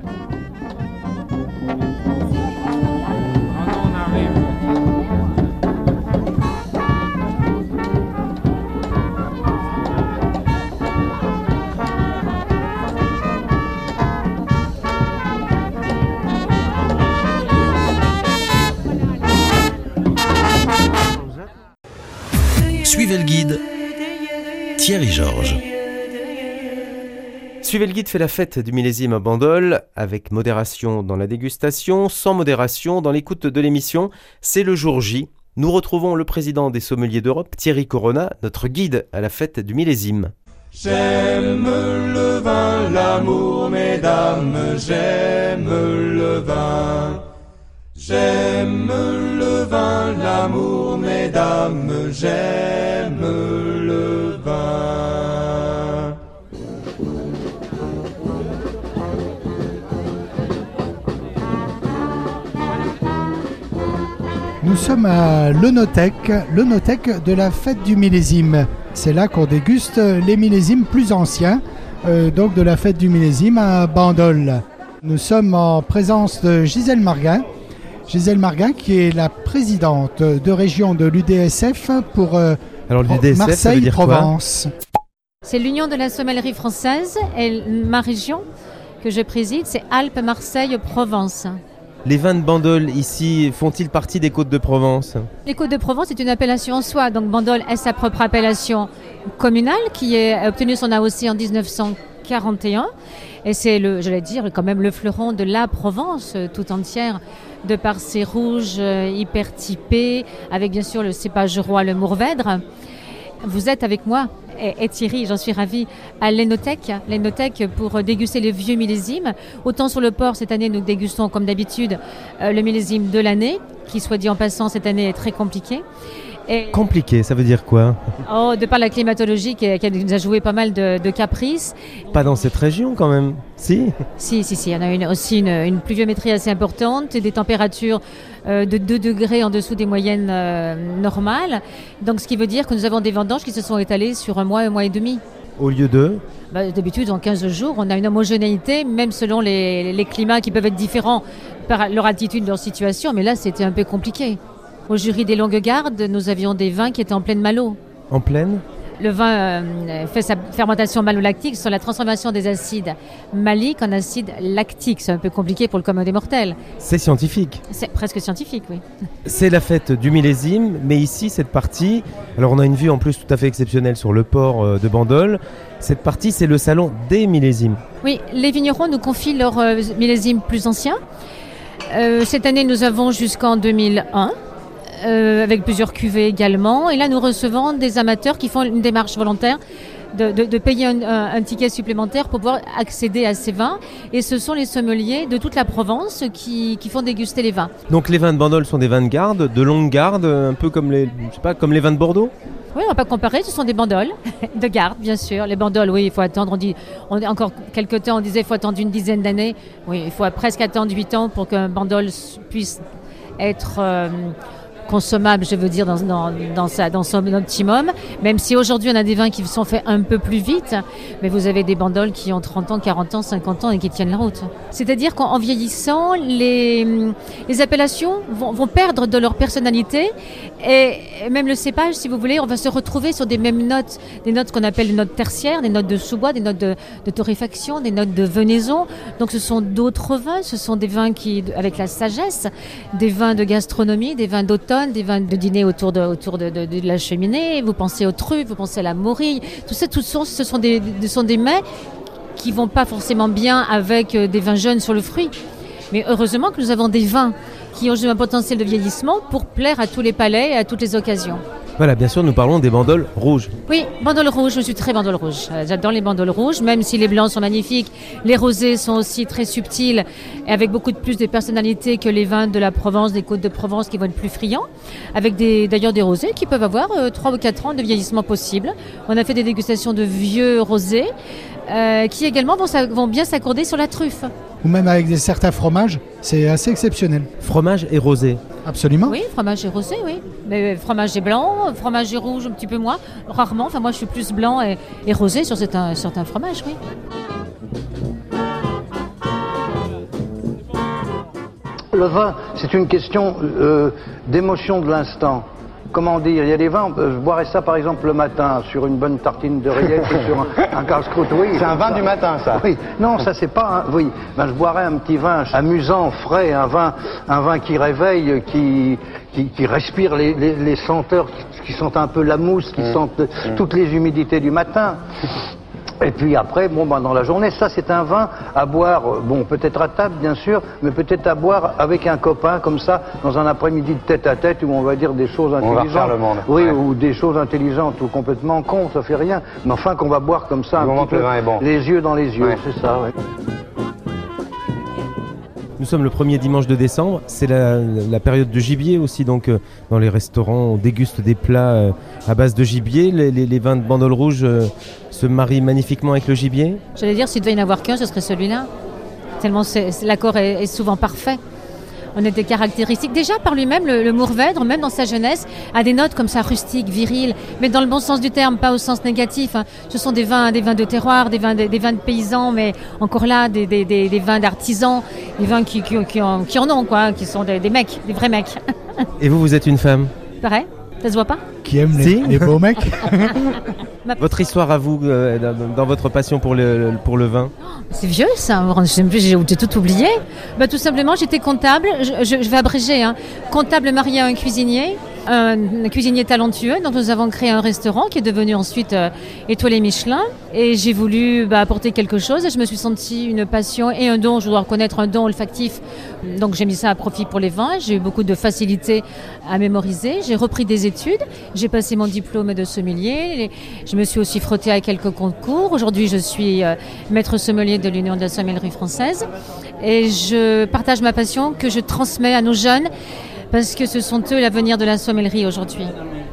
Suivez le guide, Thierry Georges. Suivez le guide fait la fête du millésime à Bandol, avec modération dans la dégustation, sans modération dans l'écoute de l'émission. C'est le jour J. Nous retrouvons le président des sommeliers d'Europe, Thierry Corona, notre guide à la fête du millésime. J'aime le vin, l'amour, mesdames, j'aime le vin. J'aime le vin, l'amour, mesdames, j'aime le vin. Nous sommes à l'Onothèque, l'Onothèque de la fête du millésime. C'est là qu'on déguste les millésimes plus anciens, euh, donc de la fête du millésime à Bandol. Nous sommes en présence de Gisèle Marguin. Gisèle Marguin, qui est la présidente de région de l'U D S F pour euh, Alors, l'U D S F, Marseille-Provence. C'est l'Union de la sommellerie française et ma région que je préside, c'est Alpes-Marseille-Provence. Les vins de Bandol ici font-ils partie des Côtes de Provence ? Les Côtes de Provence est une appellation en soi, donc Bandol est sa propre appellation communale qui a obtenu son A O C en dix-neuf cent quarante et un. Et c'est, le, je vais dire, quand même le fleuron de la Provence euh, tout entière, de par ses rouges euh, hyper typés, avec bien sûr le cépage roi, le Mourvèdre. Vous êtes avec moi, et, et Thierry, j'en suis ravie, à l'Énothèque, l'Énothèque pour déguster les vieux millésimes. Autant sur le port, cette année, nous dégustons comme d'habitude euh, le millésime de l'année, qui, soit dit en passant, cette année est très compliqué. Et Compliqué, ça veut dire quoi? oh, de par la climatologie qui, qui nous a joué pas mal de, de caprices. Pas dans cette région quand même, si? Si, si, si. On a une, aussi une, une pluviométrie assez importante et des températures euh, de deux degrés en dessous des moyennes euh, normales. Donc, ce qui veut dire que nous avons des vendanges qui se sont étalées sur un mois, un mois et demi. Au lieu de? Bah, d'habitude, en quinze jours, on a une homogénéité, même selon les, les climats qui peuvent être différents par leur altitude, leur situation. Mais là, c'était un peu compliqué. Au jury des longues gardes, nous avions des vins qui étaient en pleine malo. En pleine? Le vin euh, fait sa fermentation malolactique sur la transformation des acides maliques en acides lactiques. C'est un peu compliqué pour le commun des mortels. C'est scientifique. C'est presque scientifique, oui. C'est la fête du millésime, mais ici, cette partie, alors on a une vue en plus tout à fait exceptionnelle sur le port de Bandol. Cette partie, c'est le salon des millésimes. Oui, les vignerons nous confient leurs euh, millésimes plus anciens. Euh, cette année, nous avons jusqu'en deux mille un. Euh, avec plusieurs cuvées également. Et là, nous recevons des amateurs qui font une démarche volontaire de, de, de payer un, un, un ticket supplémentaire pour pouvoir accéder à ces vins. Et ce sont les sommeliers de toute la Provence qui, qui font déguster les vins. Donc les vins de Bandol sont des vins de garde, de longue garde, un peu comme les, je sais pas, comme les vins de Bordeaux? Oui, on ne va pas comparer, ce sont des bandoles de garde, bien sûr. Les bandoles, oui, il faut attendre, on dit, on, encore quelques temps, on disait qu'il faut attendre une dizaine d'années. Oui, il faut presque attendre huit ans pour qu'un bandol puisse être... Euh, consommable, je veux dire, dans, dans, dans, sa, dans son optimum, même si aujourd'hui on a des vins qui sont faits un peu plus vite, mais vous avez des bandoles qui ont trente ans, quarante ans, cinquante ans et qui tiennent la route. C'est-à-dire qu'en vieillissant, les, les appellations vont, vont perdre de leur personnalité et même le cépage, si vous voulez, on va se retrouver sur des mêmes notes, des notes qu'on appelle des notes tertiaires, des notes de sous-bois, des notes de, de torréfaction, des notes de venaison. Donc ce sont d'autres vins, ce sont des vins qui, avec la sagesse, des vins de gastronomie, des vins d'automne, des vins de dîner autour de, autour de, de, de la cheminée, vous pensez aux truffes, vous pensez à la morille, tout ça, tout ça, ce sont des, ce sont des mets qui vont pas forcément bien avec des vins jeunes sur le fruit. Mais heureusement que nous avons des vins qui ont un potentiel de vieillissement pour plaire à tous les palais et à toutes les occasions. Voilà, bien sûr, nous parlons des bandoles rouges. Oui, bandoles rouges, je suis très bandole rouge. J'adore les bandoles rouges, même si les blancs sont magnifiques. Les rosés sont aussi très subtils et avec beaucoup de plus de personnalité que les vins de la Provence, des côtes de Provence qui vont être plus friands. Avec des, d'ailleurs des rosés qui peuvent avoir euh, trois ou quatre ans de vieillissement possible. On a fait des dégustations de vieux rosés euh, qui également vont, vont bien s'accorder sur la truffe. Ou même avec des, certains fromages, c'est assez exceptionnel. Fromage et rosé. Absolument. Oui, fromage et rosé, oui. Mais fromage et blanc, fromage et rouge un petit peu moins, rarement. Enfin, moi, je suis plus blanc et, et rosé sur certains, certains fromages, oui. Le vin, c'est une question euh, d'émotion de l'instant. Comment dire, il y a des vins, je boirais ça par exemple le matin sur une bonne tartine de rillettes ou sur un, un casse-croûte, oui. C'est un vin du matin, ça. Oui, non, ça c'est pas, un, oui. Ben, je boirais un petit vin amusant, frais, un vin, un vin qui réveille, qui, qui, qui respire les, les, les senteurs, qui sentent un peu la mousse, qui mmh. sentent mmh. toutes les humidités du matin. Et puis après, bon, ben, dans la journée, ça c'est un vin à boire, bon, peut-être à table bien sûr, mais peut-être à boire avec un copain comme ça, dans un après-midi de tête à tête où on va dire des choses intelligentes. On va refaire le monde. Oui, ouais. Ou des choses intelligentes ou complètement cons, ça fait rien. Mais enfin qu'on va boire comme ça, du un petit peu, le vin est bon. Les yeux dans les yeux, ouais. C'est ça, ouais. Nous sommes le premier dimanche de décembre, c'est la, la période de gibier aussi, donc euh, dans les restaurants on déguste des plats euh, à base de gibier, les, les, les vins de bandoles rouges euh, se marient magnifiquement avec le gibier. J'allais dire, s'il devait y en avoir qu'un, ce serait celui-là, tellement c'est, c'est, l'accord est, est souvent parfait. On a des caractéristiques, déjà par lui-même, le, le Mourvèdre, même dans sa jeunesse, a des notes comme ça rustiques, viriles, mais dans le bon sens du terme, pas au sens négatif. Hein. Ce sont des vins, des vins de terroir, des vins de, des vins de paysans, mais encore là, des, des, des, des vins d'artisans, des vins qui, qui, qui, en, qui en ont, quoi, qui sont des, des mecs, des vrais mecs. Et vous, vous êtes une femme? Pareil, ça se voit pas? Qui aime les, si. les beaux mecs. Votre histoire à vous, euh, dans, dans votre passion pour le, pour le vin? C'est vieux ça, j'ai tout oublié. Bah, tout simplement, j'étais comptable, je, je, je vais abréger, hein. Comptable marié à un cuisinier, un, un cuisinier talentueux, donc nous avons créé un restaurant qui est devenu ensuite euh, étoilé Michelin. Et j'ai voulu bah, apporter quelque chose et je me suis sentie une passion et un don, je dois reconnaître un don olfactif. Donc j'ai mis ça à profit pour les vins, j'ai eu beaucoup de facilité à mémoriser, j'ai repris des études, j'ai passé mon diplôme de sommelier, je me suis aussi frottée à quelques concours. Aujourd'hui je suis euh, maître sommelier de l'Union de la sommellerie française et je partage ma passion que je transmets à nos jeunes parce que ce sont eux l'avenir de la sommellerie aujourd'hui.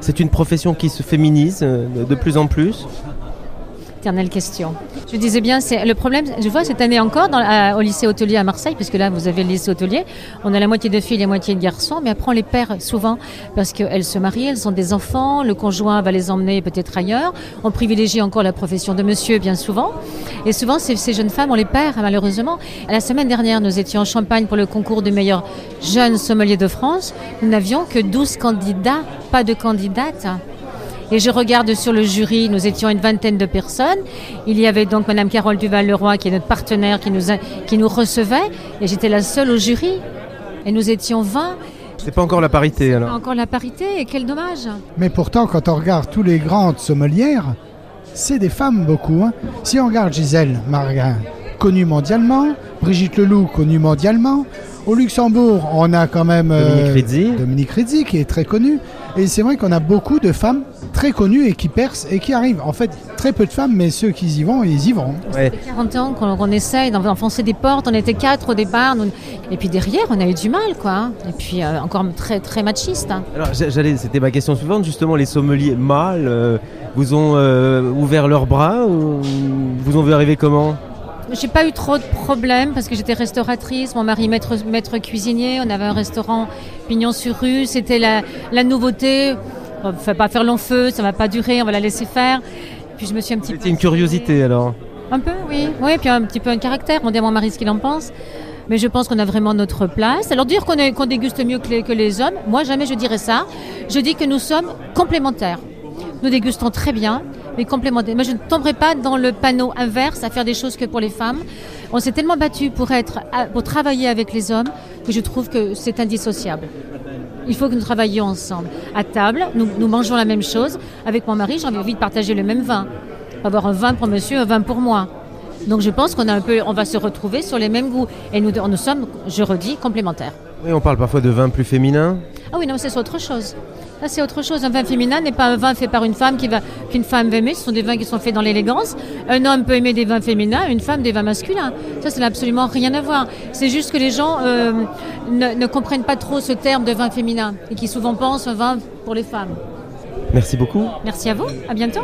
C'est une profession qui se féminise euh, de plus en plus. Éternelle question. Je disais bien, c'est le problème, je vois cette année encore dans, à, au lycée hôtelier à Marseille, puisque là vous avez le lycée hôtelier, on a la moitié de filles et la moitié de garçons, mais après on les perd souvent parce qu'elles se marient, elles ont des enfants, le conjoint va les emmener peut-être ailleurs, on privilégie encore la profession de monsieur bien souvent, et souvent ces, ces jeunes femmes on les perd malheureusement. La semaine dernière nous étions en Champagne pour le concours du meilleur jeune sommelier de France, nous n'avions que douze candidats, pas de candidates. Et je regarde sur le jury, nous étions une vingtaine de personnes. Il y avait donc Madame Carole Duval-Leroy, qui est notre partenaire, qui nous, a, qui nous recevait. Et j'étais la seule au jury. Et nous étions vingt. C'est pas encore la parité alors. Pas encore la parité, et quel dommage. Mais pourtant, quand on regarde tous les grandes sommelières, c'est des femmes beaucoup. Hein. Si on regarde Gisèle Margin, connue mondialement, Brigitte Leloup, connue mondialement. Au Luxembourg, on a quand même Dominique euh, Rizzi. Dominique Rizzi, qui est très connue. Et c'est vrai qu'on a beaucoup de femmes très connues et qui percent et qui arrivent. En fait, très peu de femmes, mais ceux qui y vont, ils y vont. Ouais. Ça fait quarante ans qu'on, qu'on essaye d'enfoncer des portes. On était quatre au départ. Nous... Et puis derrière, on a eu du mal, quoi. Et puis euh, encore très, très machiste. Hein. Alors, j'allais, c'était ma question suivante. Justement, les sommeliers mâles euh, vous ont euh, ouvert leurs bras ou vous ont vu arriver comment ? J'ai pas eu trop de problèmes parce que j'étais restauratrice, mon mari maître, maître cuisinier, on avait un restaurant pignon sur rue, c'était la, la nouveauté. On ne va pas faire long feu, ça va pas durer, on va la laisser faire. Puis je me suis un petit C'était peu... une curiosité alors. Un peu, oui. Oui, puis un petit peu un caractère. On dit à mon mari ce qu'il en pense. Mais je pense qu'on a vraiment notre place. Alors dire qu'on, est, qu'on déguste mieux que les, que les hommes, moi jamais je dirais ça. Je dis que nous sommes complémentaires. Nous dégustons très bien, mais complémentaires. Mais je ne tomberai pas dans le panneau inverse à faire des choses que pour les femmes. On s'est tellement battu pour, être, pour travailler avec les hommes que je trouve que c'est indissociable. Il faut que nous travaillions ensemble. À table, nous, nous mangeons la même chose. Avec mon mari, j'ai envie de partager le même vin. Avoir un vin pour monsieur, un vin pour moi. Donc je pense qu'on a un peu, on va se retrouver sur les mêmes goûts. Et nous, nous sommes, je redis, complémentaires. Oui, on parle parfois de vin plus féminin. Ah oui, non, c'est autre chose. Là, c'est autre chose. Un vin féminin n'est pas un vin fait par une femme qui va, qu'une femme va aimer. Ce sont des vins qui sont faits dans l'élégance. Un homme peut aimer des vins féminins, une femme des vins masculins. Ça, ça n'a absolument rien à voir. C'est juste que les gens euh, ne, ne comprennent pas trop ce terme de vin féminin et qui souvent pensent un vin pour les femmes. Merci beaucoup. Merci à vous. À bientôt.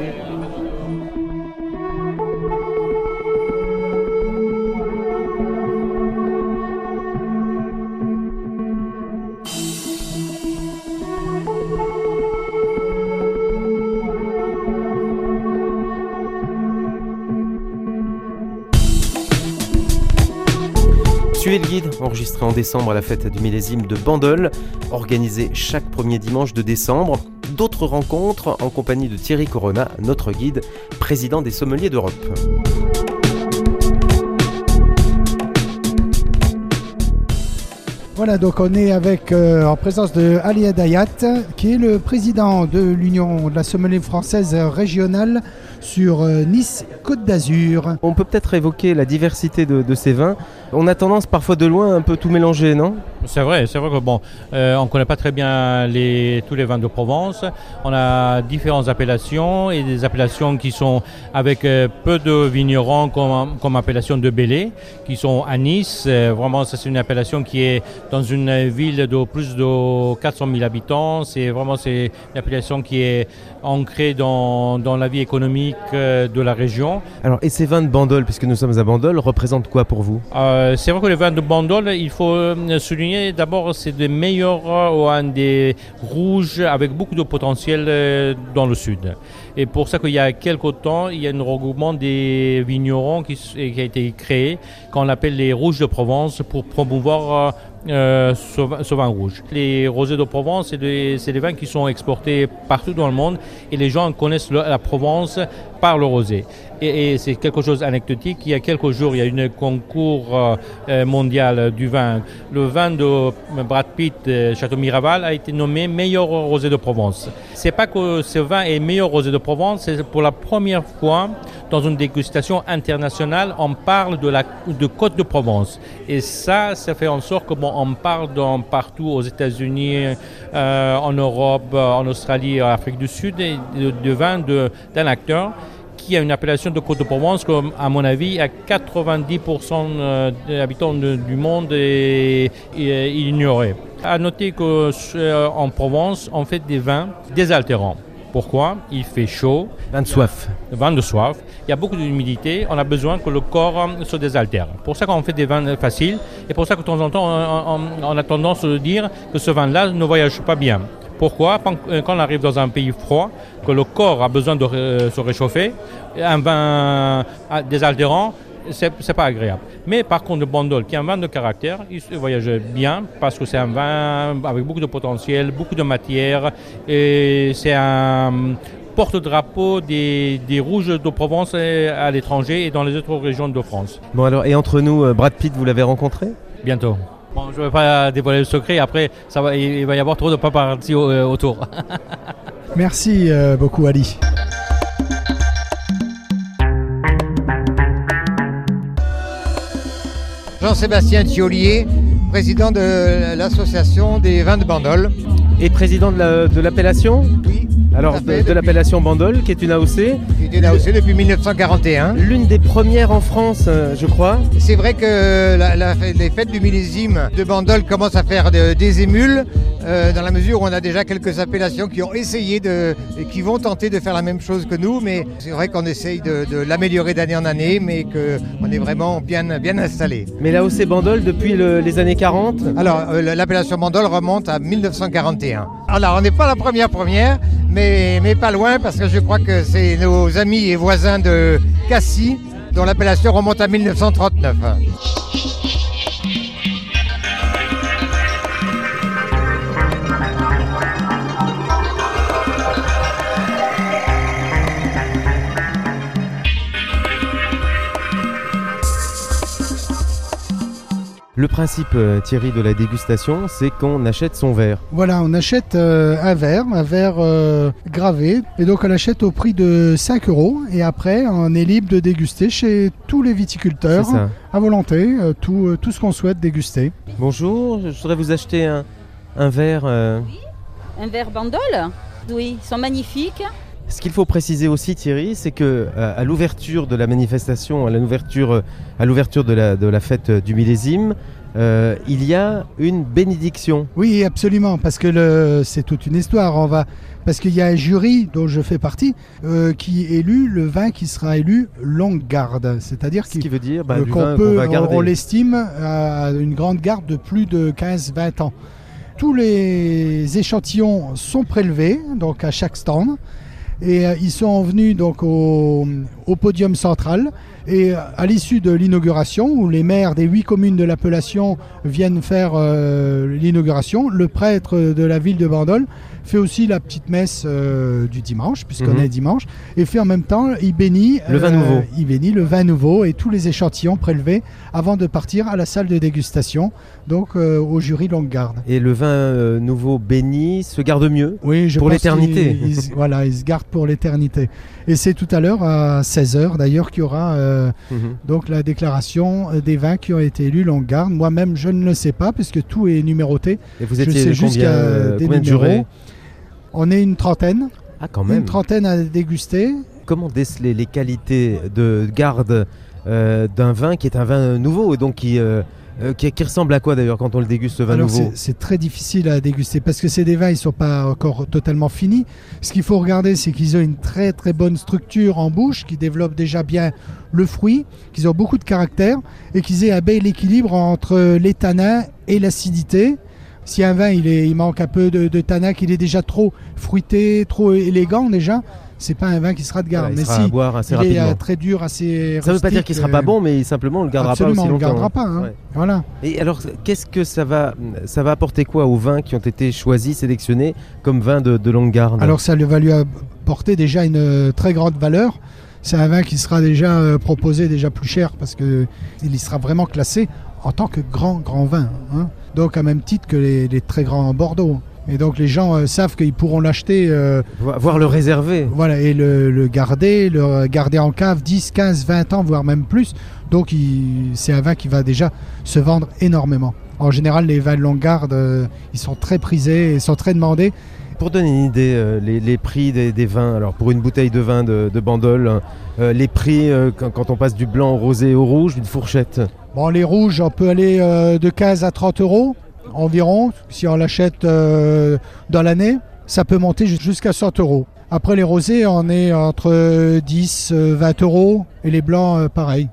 Suivez le guide, enregistré en décembre à la fête du millésime de Bandol, organisé chaque premier dimanche de décembre. D'autres rencontres en compagnie de Thierry Corona, notre guide, président des sommeliers d'Europe. Voilà, donc on est avec, euh, en présence de Ali Hadayat, qui est le président de l'Union de la sommelier française régionale sur euh, Nice-Côte d'Azur. On peut peut-être évoquer la diversité de, de ces vins. On a tendance parfois de loin à un peu tout mélanger, non ? C'est vrai, c'est vrai que bon, euh, on ne connaît pas très bien les, tous les vins de Provence. On a différentes appellations et des appellations qui sont avec euh, peu de vignerons comme, comme appellation de Belley, qui sont à Nice. Euh, vraiment, ça, c'est une appellation qui est dans une ville de plus de quatre cent mille habitants. C'est vraiment c'est une appellation qui est ancrée dans, dans la vie économique euh, de la région. Alors, et ces vins de Bandol, puisque nous sommes à Bandol, représentent quoi pour vous ? euh, C'est vrai que les vins de Bandol, il faut souligner d'abord, c'est des meilleurs ou un des rouges avec beaucoup de potentiel euh, dans le sud. Et pour ça qu'il y a quelques temps, il y a un regroupement des vignerons qui, qui a été créé, qu'on appelle les rouges de Provence, pour promouvoir euh, ce, ce vin rouge. Les rosés de Provence, c'est des, c'est des vins qui sont exportés partout dans le monde et les gens connaissent le, la Provence par le rosé. Et, et c'est quelque chose d'anecdotique. Il y a quelques jours, il y a eu un concours euh, mondial du vin. Le vin de Brad Pitt, euh, Château Miraval, a été nommé meilleur rosé de Provence. C'est pas que ce vin est meilleur rosé de Provence, c'est pour la première fois dans une dégustation internationale, on parle de la de Côte de Provence. Et ça, ça fait en sorte que bon, on parle dans, partout aux États-Unis, euh, en Europe, en Australie, en Afrique du Sud, de, de vin de, d'un acteur qui a une appellation de Côte de Provence, comme à mon avis, à quatre-vingt-dix pour cent des habitants de, du monde est, est ignoré. À noter qu'en Provence, on fait des vins désaltérants. Pourquoi? Il fait chaud. Vin de soif. Vin de soif. Il y a beaucoup d'humidité. On a besoin que le corps se désaltère. Pour ça qu'on fait des vins faciles. Et pour ça que de temps en temps, on, on, on a tendance à dire que ce vin-là ne voyage pas bien. Pourquoi? Quand on arrive dans un pays froid, que le corps a besoin de euh, se réchauffer, un vin désaltérant, c'est, c'est pas agréable. Mais par contre, le Bandol, qui est un vin de caractère, il voyage bien parce que c'est un vin avec beaucoup de potentiel, beaucoup de matière, et c'est un porte-drapeau des, des rouges de Provence à l'étranger et dans les autres régions de France. Bon alors, et entre nous, Brad Pitt, vous l'avez rencontré? Bientôt. Bon, je ne vais pas dévoiler le secret, après ça va, il va y avoir trop de paparazzi autour. Merci euh, beaucoup Ali. Jean-Sébastien Thiolier, président de l'association des vins de Bandol. Et président de, la, de l'appellation? Oui. Alors fait, de, de depuis... l'appellation Bandol, qui est une A O C. Qui est une A O C depuis mille neuf cent quarante et un. L'une des premières en France, euh, je crois. C'est vrai que la, la, les fêtes du millésime de Bandol commencent à faire de, des émules, euh, dans la mesure où on a déjà quelques appellations qui ont essayé de, et qui vont tenter de faire la même chose que nous, mais c'est vrai qu'on essaye de, de l'améliorer d'année en année, mais qu'on est vraiment bien, bien installé. Mais l'A O C Bandol depuis le, les années quarante? Alors, euh, l'appellation Bandol remonte à mille neuf cent quarante et un. Alors, on n'est pas la première première, mais, mais pas loin, parce que je crois que c'est nos amis et voisins de Cassis, dont l'appellation remonte à mille neuf cent trente-neuf. Le principe, euh, Thierry, de la dégustation, c'est qu'on achète son verre. Voilà, on achète euh, un verre, un verre euh, gravé, et donc on l'achète au prix de cinq euros, et après on est libre de déguster chez tous les viticulteurs, à volonté, euh, tout, euh, tout ce qu'on souhaite déguster. Bonjour, je voudrais vous acheter un, un verre... Euh... Oui, un verre Bandol. Oui, ils sont magnifiques. Ce qu'il faut préciser aussi, Thierry, c'est que à l'ouverture de la manifestation, à l'ouverture, à l'ouverture de la, de la fête du millésime, euh, il y a une bénédiction. Oui, absolument, parce que le, c'est toute une histoire. On va, parce qu'il y a un jury dont je fais partie euh, qui élu le vin qui sera élu longue garde, c'est-à-dire ce qui veut dire bah, euh, du qu'on vin peut, qu'on va garder. On, on l'estime à une grande garde de plus de quinze à vingt ans. Tous les échantillons sont prélevés, donc à chaque stand. Et euh, ils sont venus donc au, au podium central et euh, à l'issue de l'inauguration où les maires des huit communes de l'appellation viennent faire euh, l'inauguration, le prêtre de la ville de Bandol fait aussi la petite messe euh, du dimanche, puisqu'on mmh. est dimanche, et fait en même temps, il bénit le vin euh, nouveau. Il bénit le vin nouveau et tous les échantillons prélevés avant de partir à la salle de dégustation, donc euh, au jury longue garde. Et le vin euh, nouveau béni se garde mieux oui, je pour pense l'éternité. Il, il, voilà, il se garde pour l'éternité. Et c'est tout à l'heure à seize heures d'ailleurs qu'il y aura euh, mmh. donc la déclaration des vins qui ont été élus longue garde. Moi-même, je ne le sais pas puisque tout est numéroté. Et vous je étiez sais juste combien, qu'il y a des combien de numéros. jurés ? On est une trentaine. Ah, quand même. Une trentaine à déguster. Comment déceler les qualités de garde euh, d'un vin qui est un vin nouveau et donc qui, euh, euh, qui, qui ressemble à quoi d'ailleurs quand on le déguste, ce vin Alors nouveau? c'est, c'est très difficile à déguster parce que c'est des vins, ils ne sont pas encore totalement finis. Ce qu'il faut regarder, c'est qu'ils ont une très très bonne structure en bouche, qui développent déjà bien le fruit, qu'ils ont beaucoup de caractère et qu'ils aient un bel équilibre entre les tanins et l'acidité. Si un vin il, est, il manque un peu de, de tanin, qu'il est déjà trop fruité, trop élégant déjà, c'est pas un vin qui sera de garde. Voilà, il mais sera si à boire assez il rapidement. est très dur, assez ça ne veut pas dire qu'il ne sera pas bon, mais simplement on ne le gardera absolument, pas aussi longtemps. on ne le gardera pas. Hein. Ouais. Voilà. Et alors, qu'est-ce que ça va, ça va apporter quoi aux vins qui ont été choisis, sélectionnés comme vins de, de longue garde? Alors ça va lui apporter déjà une très grande valeur. C'est un vin qui sera déjà proposé déjà plus cher parce qu'il sera vraiment classé en tant que grand, grand vin. Hein. Donc à même titre que les, les très grands Bordeaux. Et donc les gens euh, savent qu'ils pourront l'acheter. Euh, voire le réserver. Voilà, et le, le garder, le garder en cave dix, quinze, vingt ans, voire même plus. Donc il, c'est un vin qui va déjà se vendre énormément. En général, les vins de longue garde, euh, ils sont très prisés et sont très demandés. Pour donner une idée, euh, les, les prix des, des vins, alors pour une bouteille de vin de, de Bandol, euh, les prix euh, quand, quand on passe du blanc au rosé au rouge, une fourchette. Bon, les rouges, on peut aller euh, de quinze à trente euros environ, si on l'achète euh, dans l'année. Ça peut monter jusqu'à cent euros. Après les rosés, on est entre dix et vingt euros et les blancs, euh, pareil.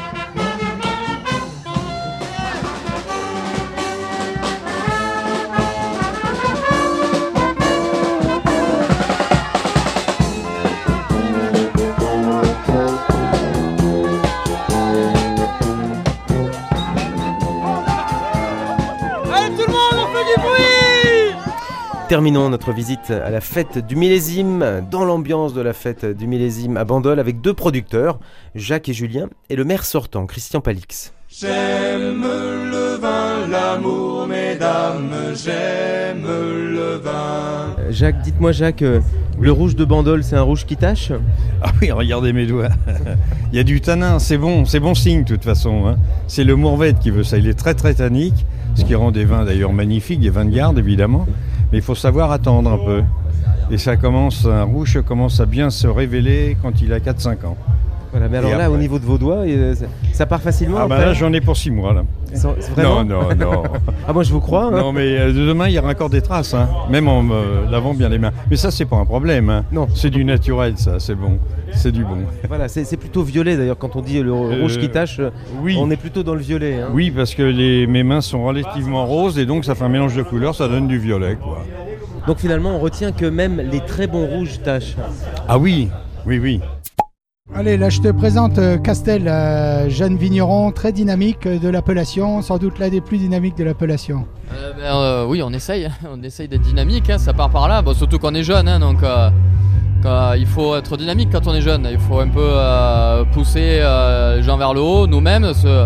Terminons notre visite à la fête du millésime, dans l'ambiance de la fête du millésime à Bandol, avec deux producteurs, Jacques et Julien, et le maire sortant, Christian Palix. J'aime le vin, l'amour, mesdames, j'aime le vin. Euh, Jacques, dites-moi Jacques, euh, le rouge de Bandol, c'est un rouge qui tache ? Ah oui, regardez mes doigts. Il y a du tanin, c'est bon, c'est bon signe de toute façon. Hein. C'est le Mourvèdre qui veut ça, il est très très tannique, ce qui rend des vins d'ailleurs magnifiques, des vins de garde évidemment. Mais il faut savoir attendre un peu. Et ça commence, un rouge commence à bien se révéler quand il a quatre cinq ans. Voilà, mais alors et là, après... au niveau de vos doigts, ça part facilement. Ah bah là, j'en ai pour six mois là. C'est vraiment non, non, non. Ah moi je vous crois. Hein. Non, mais euh, demain il y aura encore des traces, hein, même en euh, lavant bien les mains. Mais ça, c'est pas un problème. Hein. Non. C'est du naturel, ça, c'est bon. C'est du bon. Voilà, c'est plutôt violet d'ailleurs. Quand on dit le rouge euh, qui tache, oui. On est plutôt dans le violet. Hein. Oui, parce que les, mes mains sont relativement roses et donc ça fait un mélange de couleurs, ça donne du violet, quoi. Donc finalement, on retient que même les très bons rouges tachent. Ah oui, oui, oui. Allez, là je te présente euh, Castel, euh, jeune vigneron très dynamique de l'appellation, sans doute l'un des plus dynamiques de l'appellation. Euh, ben, euh, oui, on essaye, on essaye d'être dynamique, hein, ça part par là, bon, surtout qu'on est jeune, hein, donc euh, euh, il faut être dynamique quand on est jeune, il faut un peu euh, pousser euh, les gens vers le haut, nous-mêmes, se...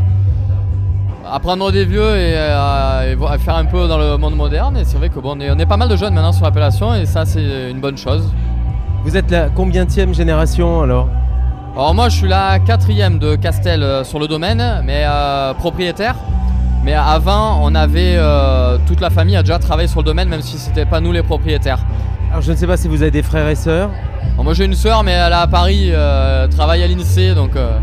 apprendre des vieux et, euh, et faire un peu dans le monde moderne. Et c'est vrai que bon, on est, on est pas mal de jeunes maintenant sur l'appellation et ça c'est une bonne chose. Vous êtes la combienième génération alors ? Alors moi je suis la quatrième de Castel euh, sur le domaine, mais euh, propriétaire. Mais avant on avait euh, toute la famille a déjà travaillé sur le domaine, même si c'était pas nous les propriétaires. Alors je ne sais pas si vous avez des frères et sœurs. Alors, moi j'ai une sœur mais elle est à Paris, euh, travaille à l'INSEE, donc euh,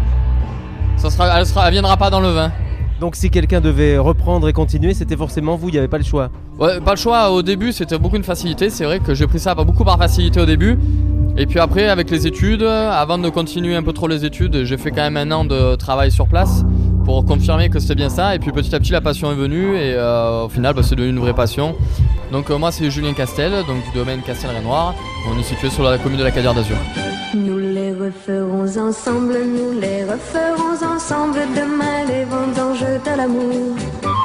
ça sera, elle ne viendra pas dans le vin. Donc si quelqu'un devait reprendre et continuer, c'était forcément vous, il n'y avait pas le choix. Ouais, pas le choix, au début c'était beaucoup une facilité, c'est vrai que j'ai pris ça beaucoup par facilité au début. Et puis après avec les études, avant de continuer un peu trop les études, j'ai fait quand même un an de travail sur place pour confirmer que c'était bien ça. Et puis petit à petit la passion est venue et euh, au final bah, c'est devenu une vraie passion. Donc euh, moi c'est Julien Castel, donc du domaine Castel-Renoir. On est situé sur la commune de la Cadière d'Azur. Nous les referons ensemble, nous les referons ensemble. Demain les vendanges de l'amour.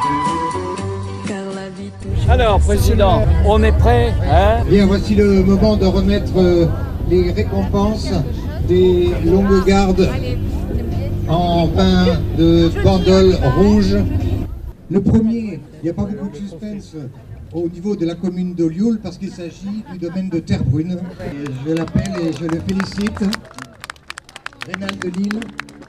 Alors, Président, on est prêt, hein? Bien, voici le moment de remettre euh, les récompenses des longues gardes en vin de Bandol rouge. Le premier, il n'y a pas beaucoup de suspense au niveau de la commune de Lioul parce qu'il s'agit du domaine de Terrebrune. Et je l'appelle et je le félicite. Rénal de Lille.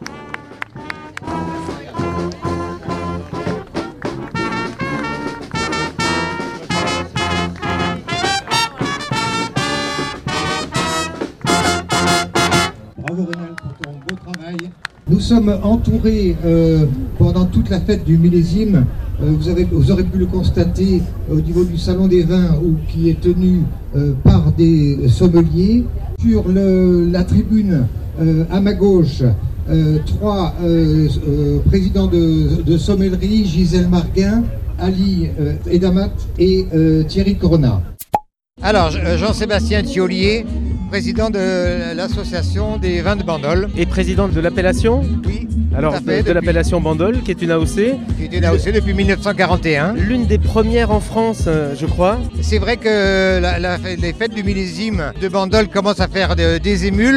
Bravo Rénal pour ton beau travail. Nous sommes entourés euh, pendant toute la fête du millésime. Euh, vous, avez, vous aurez pu le constater au niveau du salon des vins où, qui est tenu euh, par des sommeliers. Sur le, la tribune euh, à ma gauche, euh, trois euh, euh, présidents de, de sommellerie, Gisèle Marguin, Ali euh, Edamat et euh, Thierry Corona. Alors, Jean-Sébastien Thiolier, président de l'association des vins de Bandol. Et président de l'appellation ? Oui. Alors, fait, de, de depuis... l'appellation Bandol, qui est une A O C. Qui est une A O C depuis mille neuf cent quarante et un. L'une des premières en France, euh, je crois. C'est vrai que la, la, les fêtes du millésime de Bandol commencent à faire de, des émules.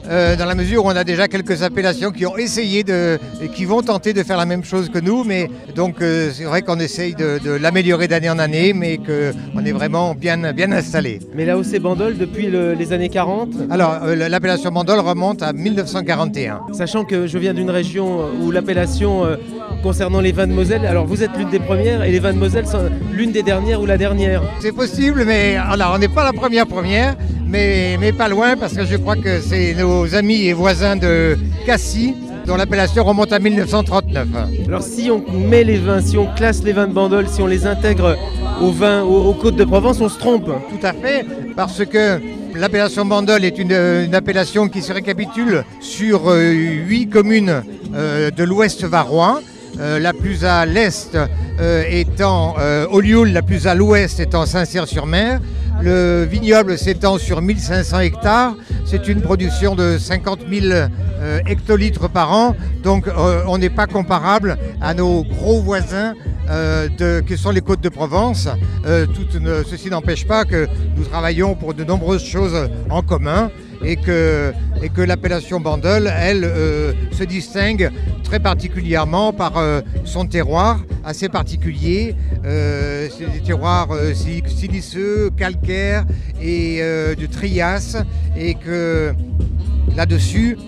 euh, dans la mesure où on a déjà quelques appellations qui ont essayé de, et qui vont tenter de faire la même chose que nous, mais donc euh, c'est vrai qu'on essaye de, de l'améliorer d'année en année, mais qu'on est vraiment bien, bien installé. Mais l'A O C Bandol depuis le, les années quarante? Alors euh, l'appellation Bandol remonte à mille neuf cent quarante et un. Sachant que je viens d'une région où l'appellation euh, concernant les vins de Moselle, alors vous êtes l'une des premières et les vins de Moselle sont l'une des dernières ou la dernière? C'est possible, mais alors on n'est pas la première première, mais, mais pas loin, parce que je crois que c'est nos amis et voisins de Cassis, dont l'appellation remonte à mille neuf cent trente-neuf. Alors si on met les vins, si on classe les vins de Bandol, si on les intègre aux vins, aux, aux Côtes de Provence, on se trompe. Tout à fait, parce que l'appellation Bandol est une, une appellation qui se récapitule sur euh, huit communes euh, de l'ouest varois. Euh, la plus à l'est euh, étant euh, Olioul, la plus à l'ouest étant Saint-Cyr-sur-Mer. Le vignoble s'étend sur mille cinq cents hectares. C'est une production de cinquante mille euh, hectolitres par an. Donc euh, on n'est pas comparable à nos gros voisins euh, de, que sont les Côtes de Provence. Euh, tout ne, ceci n'empêche pas que nous travaillons pour de nombreuses choses en commun. Et que, et que l'appellation Bandol, elle, euh, se distingue très particulièrement par euh, son terroir assez particulier. Euh, c'est des terroirs euh, siliceux, calcaires et euh, de trias, et que là-dessus,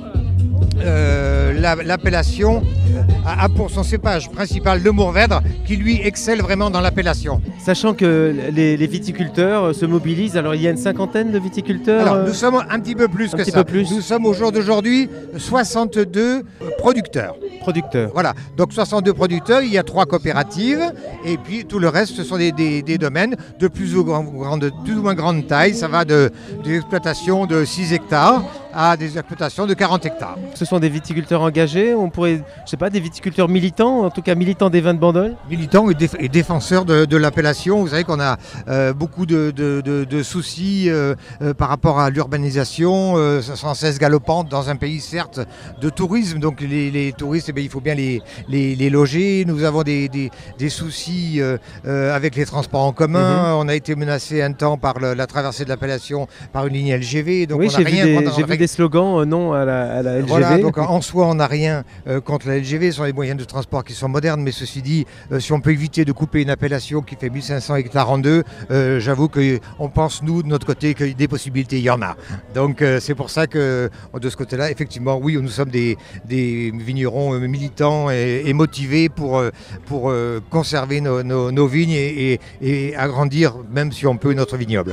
euh, la, l'appellation a, a pour son cépage principal le Mourvèdre, qui lui excelle vraiment dans l'appellation. Sachant que les, les viticulteurs se mobilisent, alors il y a une cinquantaine de viticulteurs. Alors nous sommes un petit peu plus un que petit ça. Peu plus. Nous sommes au jour d'aujourd'hui soixante-deux producteurs. Producteurs. Voilà, donc soixante-deux producteurs, il y a trois coopératives, et puis tout le reste, ce sont des, des, des domaines de plus ou, grande, plus ou moins grande taille. Ça va de, de l'exploitation de six hectares à des exploitations de quarante hectares. Ce sont des viticulteurs engagés, on pourrait, je sais pas, des viticulteurs militants, en tout cas militants des vins de Bandol? Militants et, déf- et défenseurs de, de l'appellation. Vous savez qu'on a euh, beaucoup de, de, de, de soucis euh, euh, par rapport à l'urbanisation, euh, sans cesse galopante dans un pays certes de tourisme. Donc les, les touristes, eh bien, il faut bien les, les, les loger. Nous avons des, des, des soucis euh, euh, avec les transports en commun. Mm-hmm. On a été menacé un temps par le, la traversée de l'appellation par une ligne L G V. Donc oui, on a rien des, contre, j'ai vu des slogans euh, non à la, à la L G V. Voilà, donc en soi on n'a rien euh, contre la L G V, ce sont les moyens de transport qui sont modernes, mais ceci dit, euh, si on peut éviter de couper une appellation qui fait mille cinq cents hectares en deux, euh, j'avoue qu'on pense nous de notre côté que des possibilités il y en a. Donc euh, c'est pour ça que de ce côté-là, effectivement, oui, nous sommes des, des vignerons euh, militants et, et motivés pour, euh, pour euh, conserver nos, nos, nos vignes et, et, et agrandir, même si on peut, notre vignoble.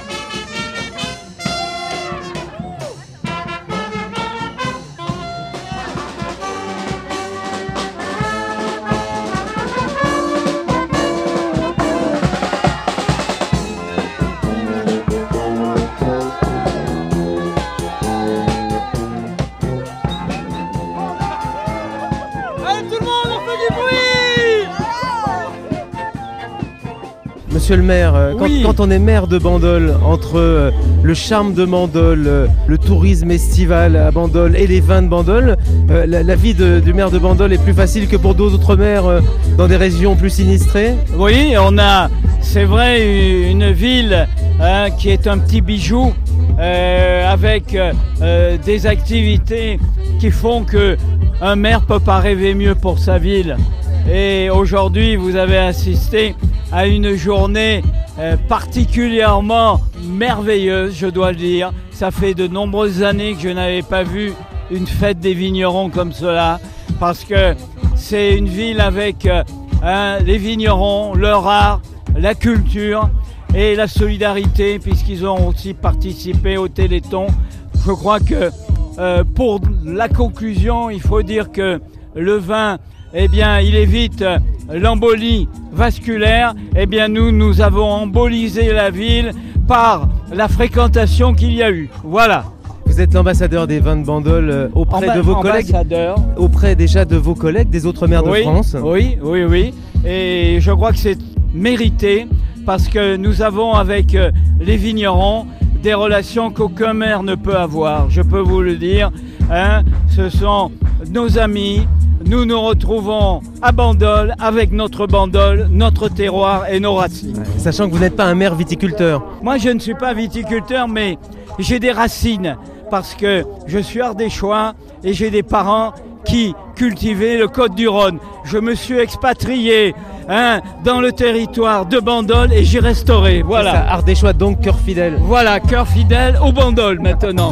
Monsieur le maire, quand, oui. quand on est maire de Bandol, entre euh, le charme de Bandol, euh, le tourisme estival à Bandol et les vins de Bandol, euh, la, la vie de, du maire de Bandol est plus facile que pour d'autres maires euh, dans des régions plus sinistrées? Oui, on a, c'est vrai, une ville hein, qui est un petit bijou euh, avec euh, des activités qui font qu'un maire ne peut pas rêver mieux pour sa ville. Et aujourd'hui, vous avez assisté à une journée euh, particulièrement merveilleuse, je dois le dire. Ça fait de nombreuses années que je n'avais pas vu une fête des vignerons comme cela, parce que c'est une ville avec euh, hein, les vignerons, leur art, la culture et la solidarité, puisqu'ils ont aussi participé au Téléthon. Je crois que euh, pour la conclusion, il faut dire que le vin, eh bien, il évite l'embolie vasculaire. Eh bien, nous, nous avons embolisé la ville par la fréquentation qu'il y a eu. Voilà. Vous êtes l'ambassadeur des vins de Bandol euh, auprès Amba- de vos collègues, auprès déjà de vos collègues, des autres maires oui, de France. Oui, oui, oui. Et je crois que c'est mérité parce que nous avons avec euh, les vignerons des relations qu'aucun maire ne peut avoir. Je peux vous le dire. Hein, ce sont nos amis. Nous nous retrouvons à Bandol avec notre Bandol, notre terroir et nos racines. Sachant que vous n'êtes pas un maire viticulteur. Moi, je ne suis pas viticulteur, mais j'ai des racines. parce que je suis ardéchois et j'ai des parents qui cultivaient le Côtes-du-Rhône. Je me suis expatrié hein, dans le territoire de Bandol et j'ai restauré. Voilà. C'est ça, ardéchois donc, cœur fidèle. Voilà, cœur fidèle au Bandol maintenant.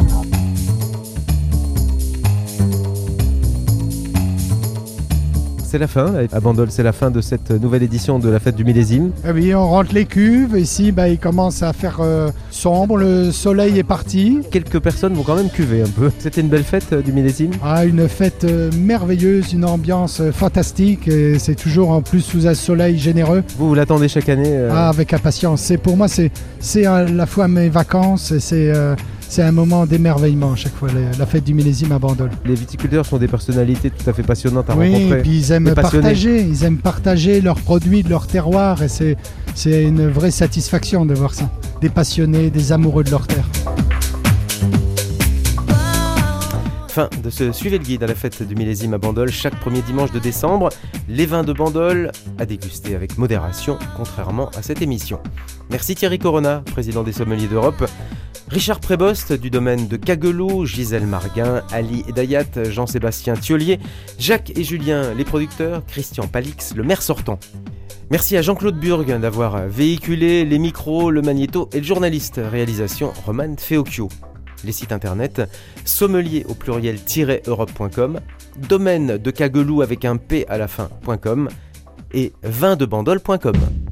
C'est la fin, à Bandol, c'est la fin de cette nouvelle édition de la fête du millésime. Eh oui, on rentre les cuves, ici bah, il commence à faire euh, sombre, le soleil est parti. Quelques personnes vont quand même cuver un peu. C'était une belle fête euh, du millésime. Ah, une fête euh, merveilleuse, une ambiance euh, fantastique, et c'est toujours en plus sous un soleil généreux. Vous, vous l'attendez chaque année euh... Ah, avec impatience. C'est, pour moi, c'est, c'est à la fois mes vacances, et c'est... Euh, C'est un moment d'émerveillement à chaque fois, la fête du millésime à Bandol. Les viticulteurs sont des personnalités tout à fait passionnantes à oui, rencontrer. Oui, et puis ils aiment partager, ils aiment partager leurs produits, de leur terroir, et c'est, c'est une vraie satisfaction de voir ça. Des passionnés, des amoureux de leur terre. Fin de ce Suivez le guide à la fête du millésime à Bandol, chaque premier dimanche de décembre. Les vins de Bandol à déguster avec modération, contrairement à cette émission. Merci Thierry Corona, président des sommeliers d'Europe. Richard Prébost du domaine de Caguelou, Gisèle Marguin, Ali Edayat, Jean-Sébastien Thiollier, Jacques et Julien les producteurs, Christian Palix le maire sortant. Merci à Jean-Claude Burg d'avoir véhiculé les micros, le magnéto et le journaliste. Réalisation Roman Feocchio. Les sites internet sommelier au pluriel-europe point com, domaine de Caguelou avec un P à la fin point com et vin de bandol point com.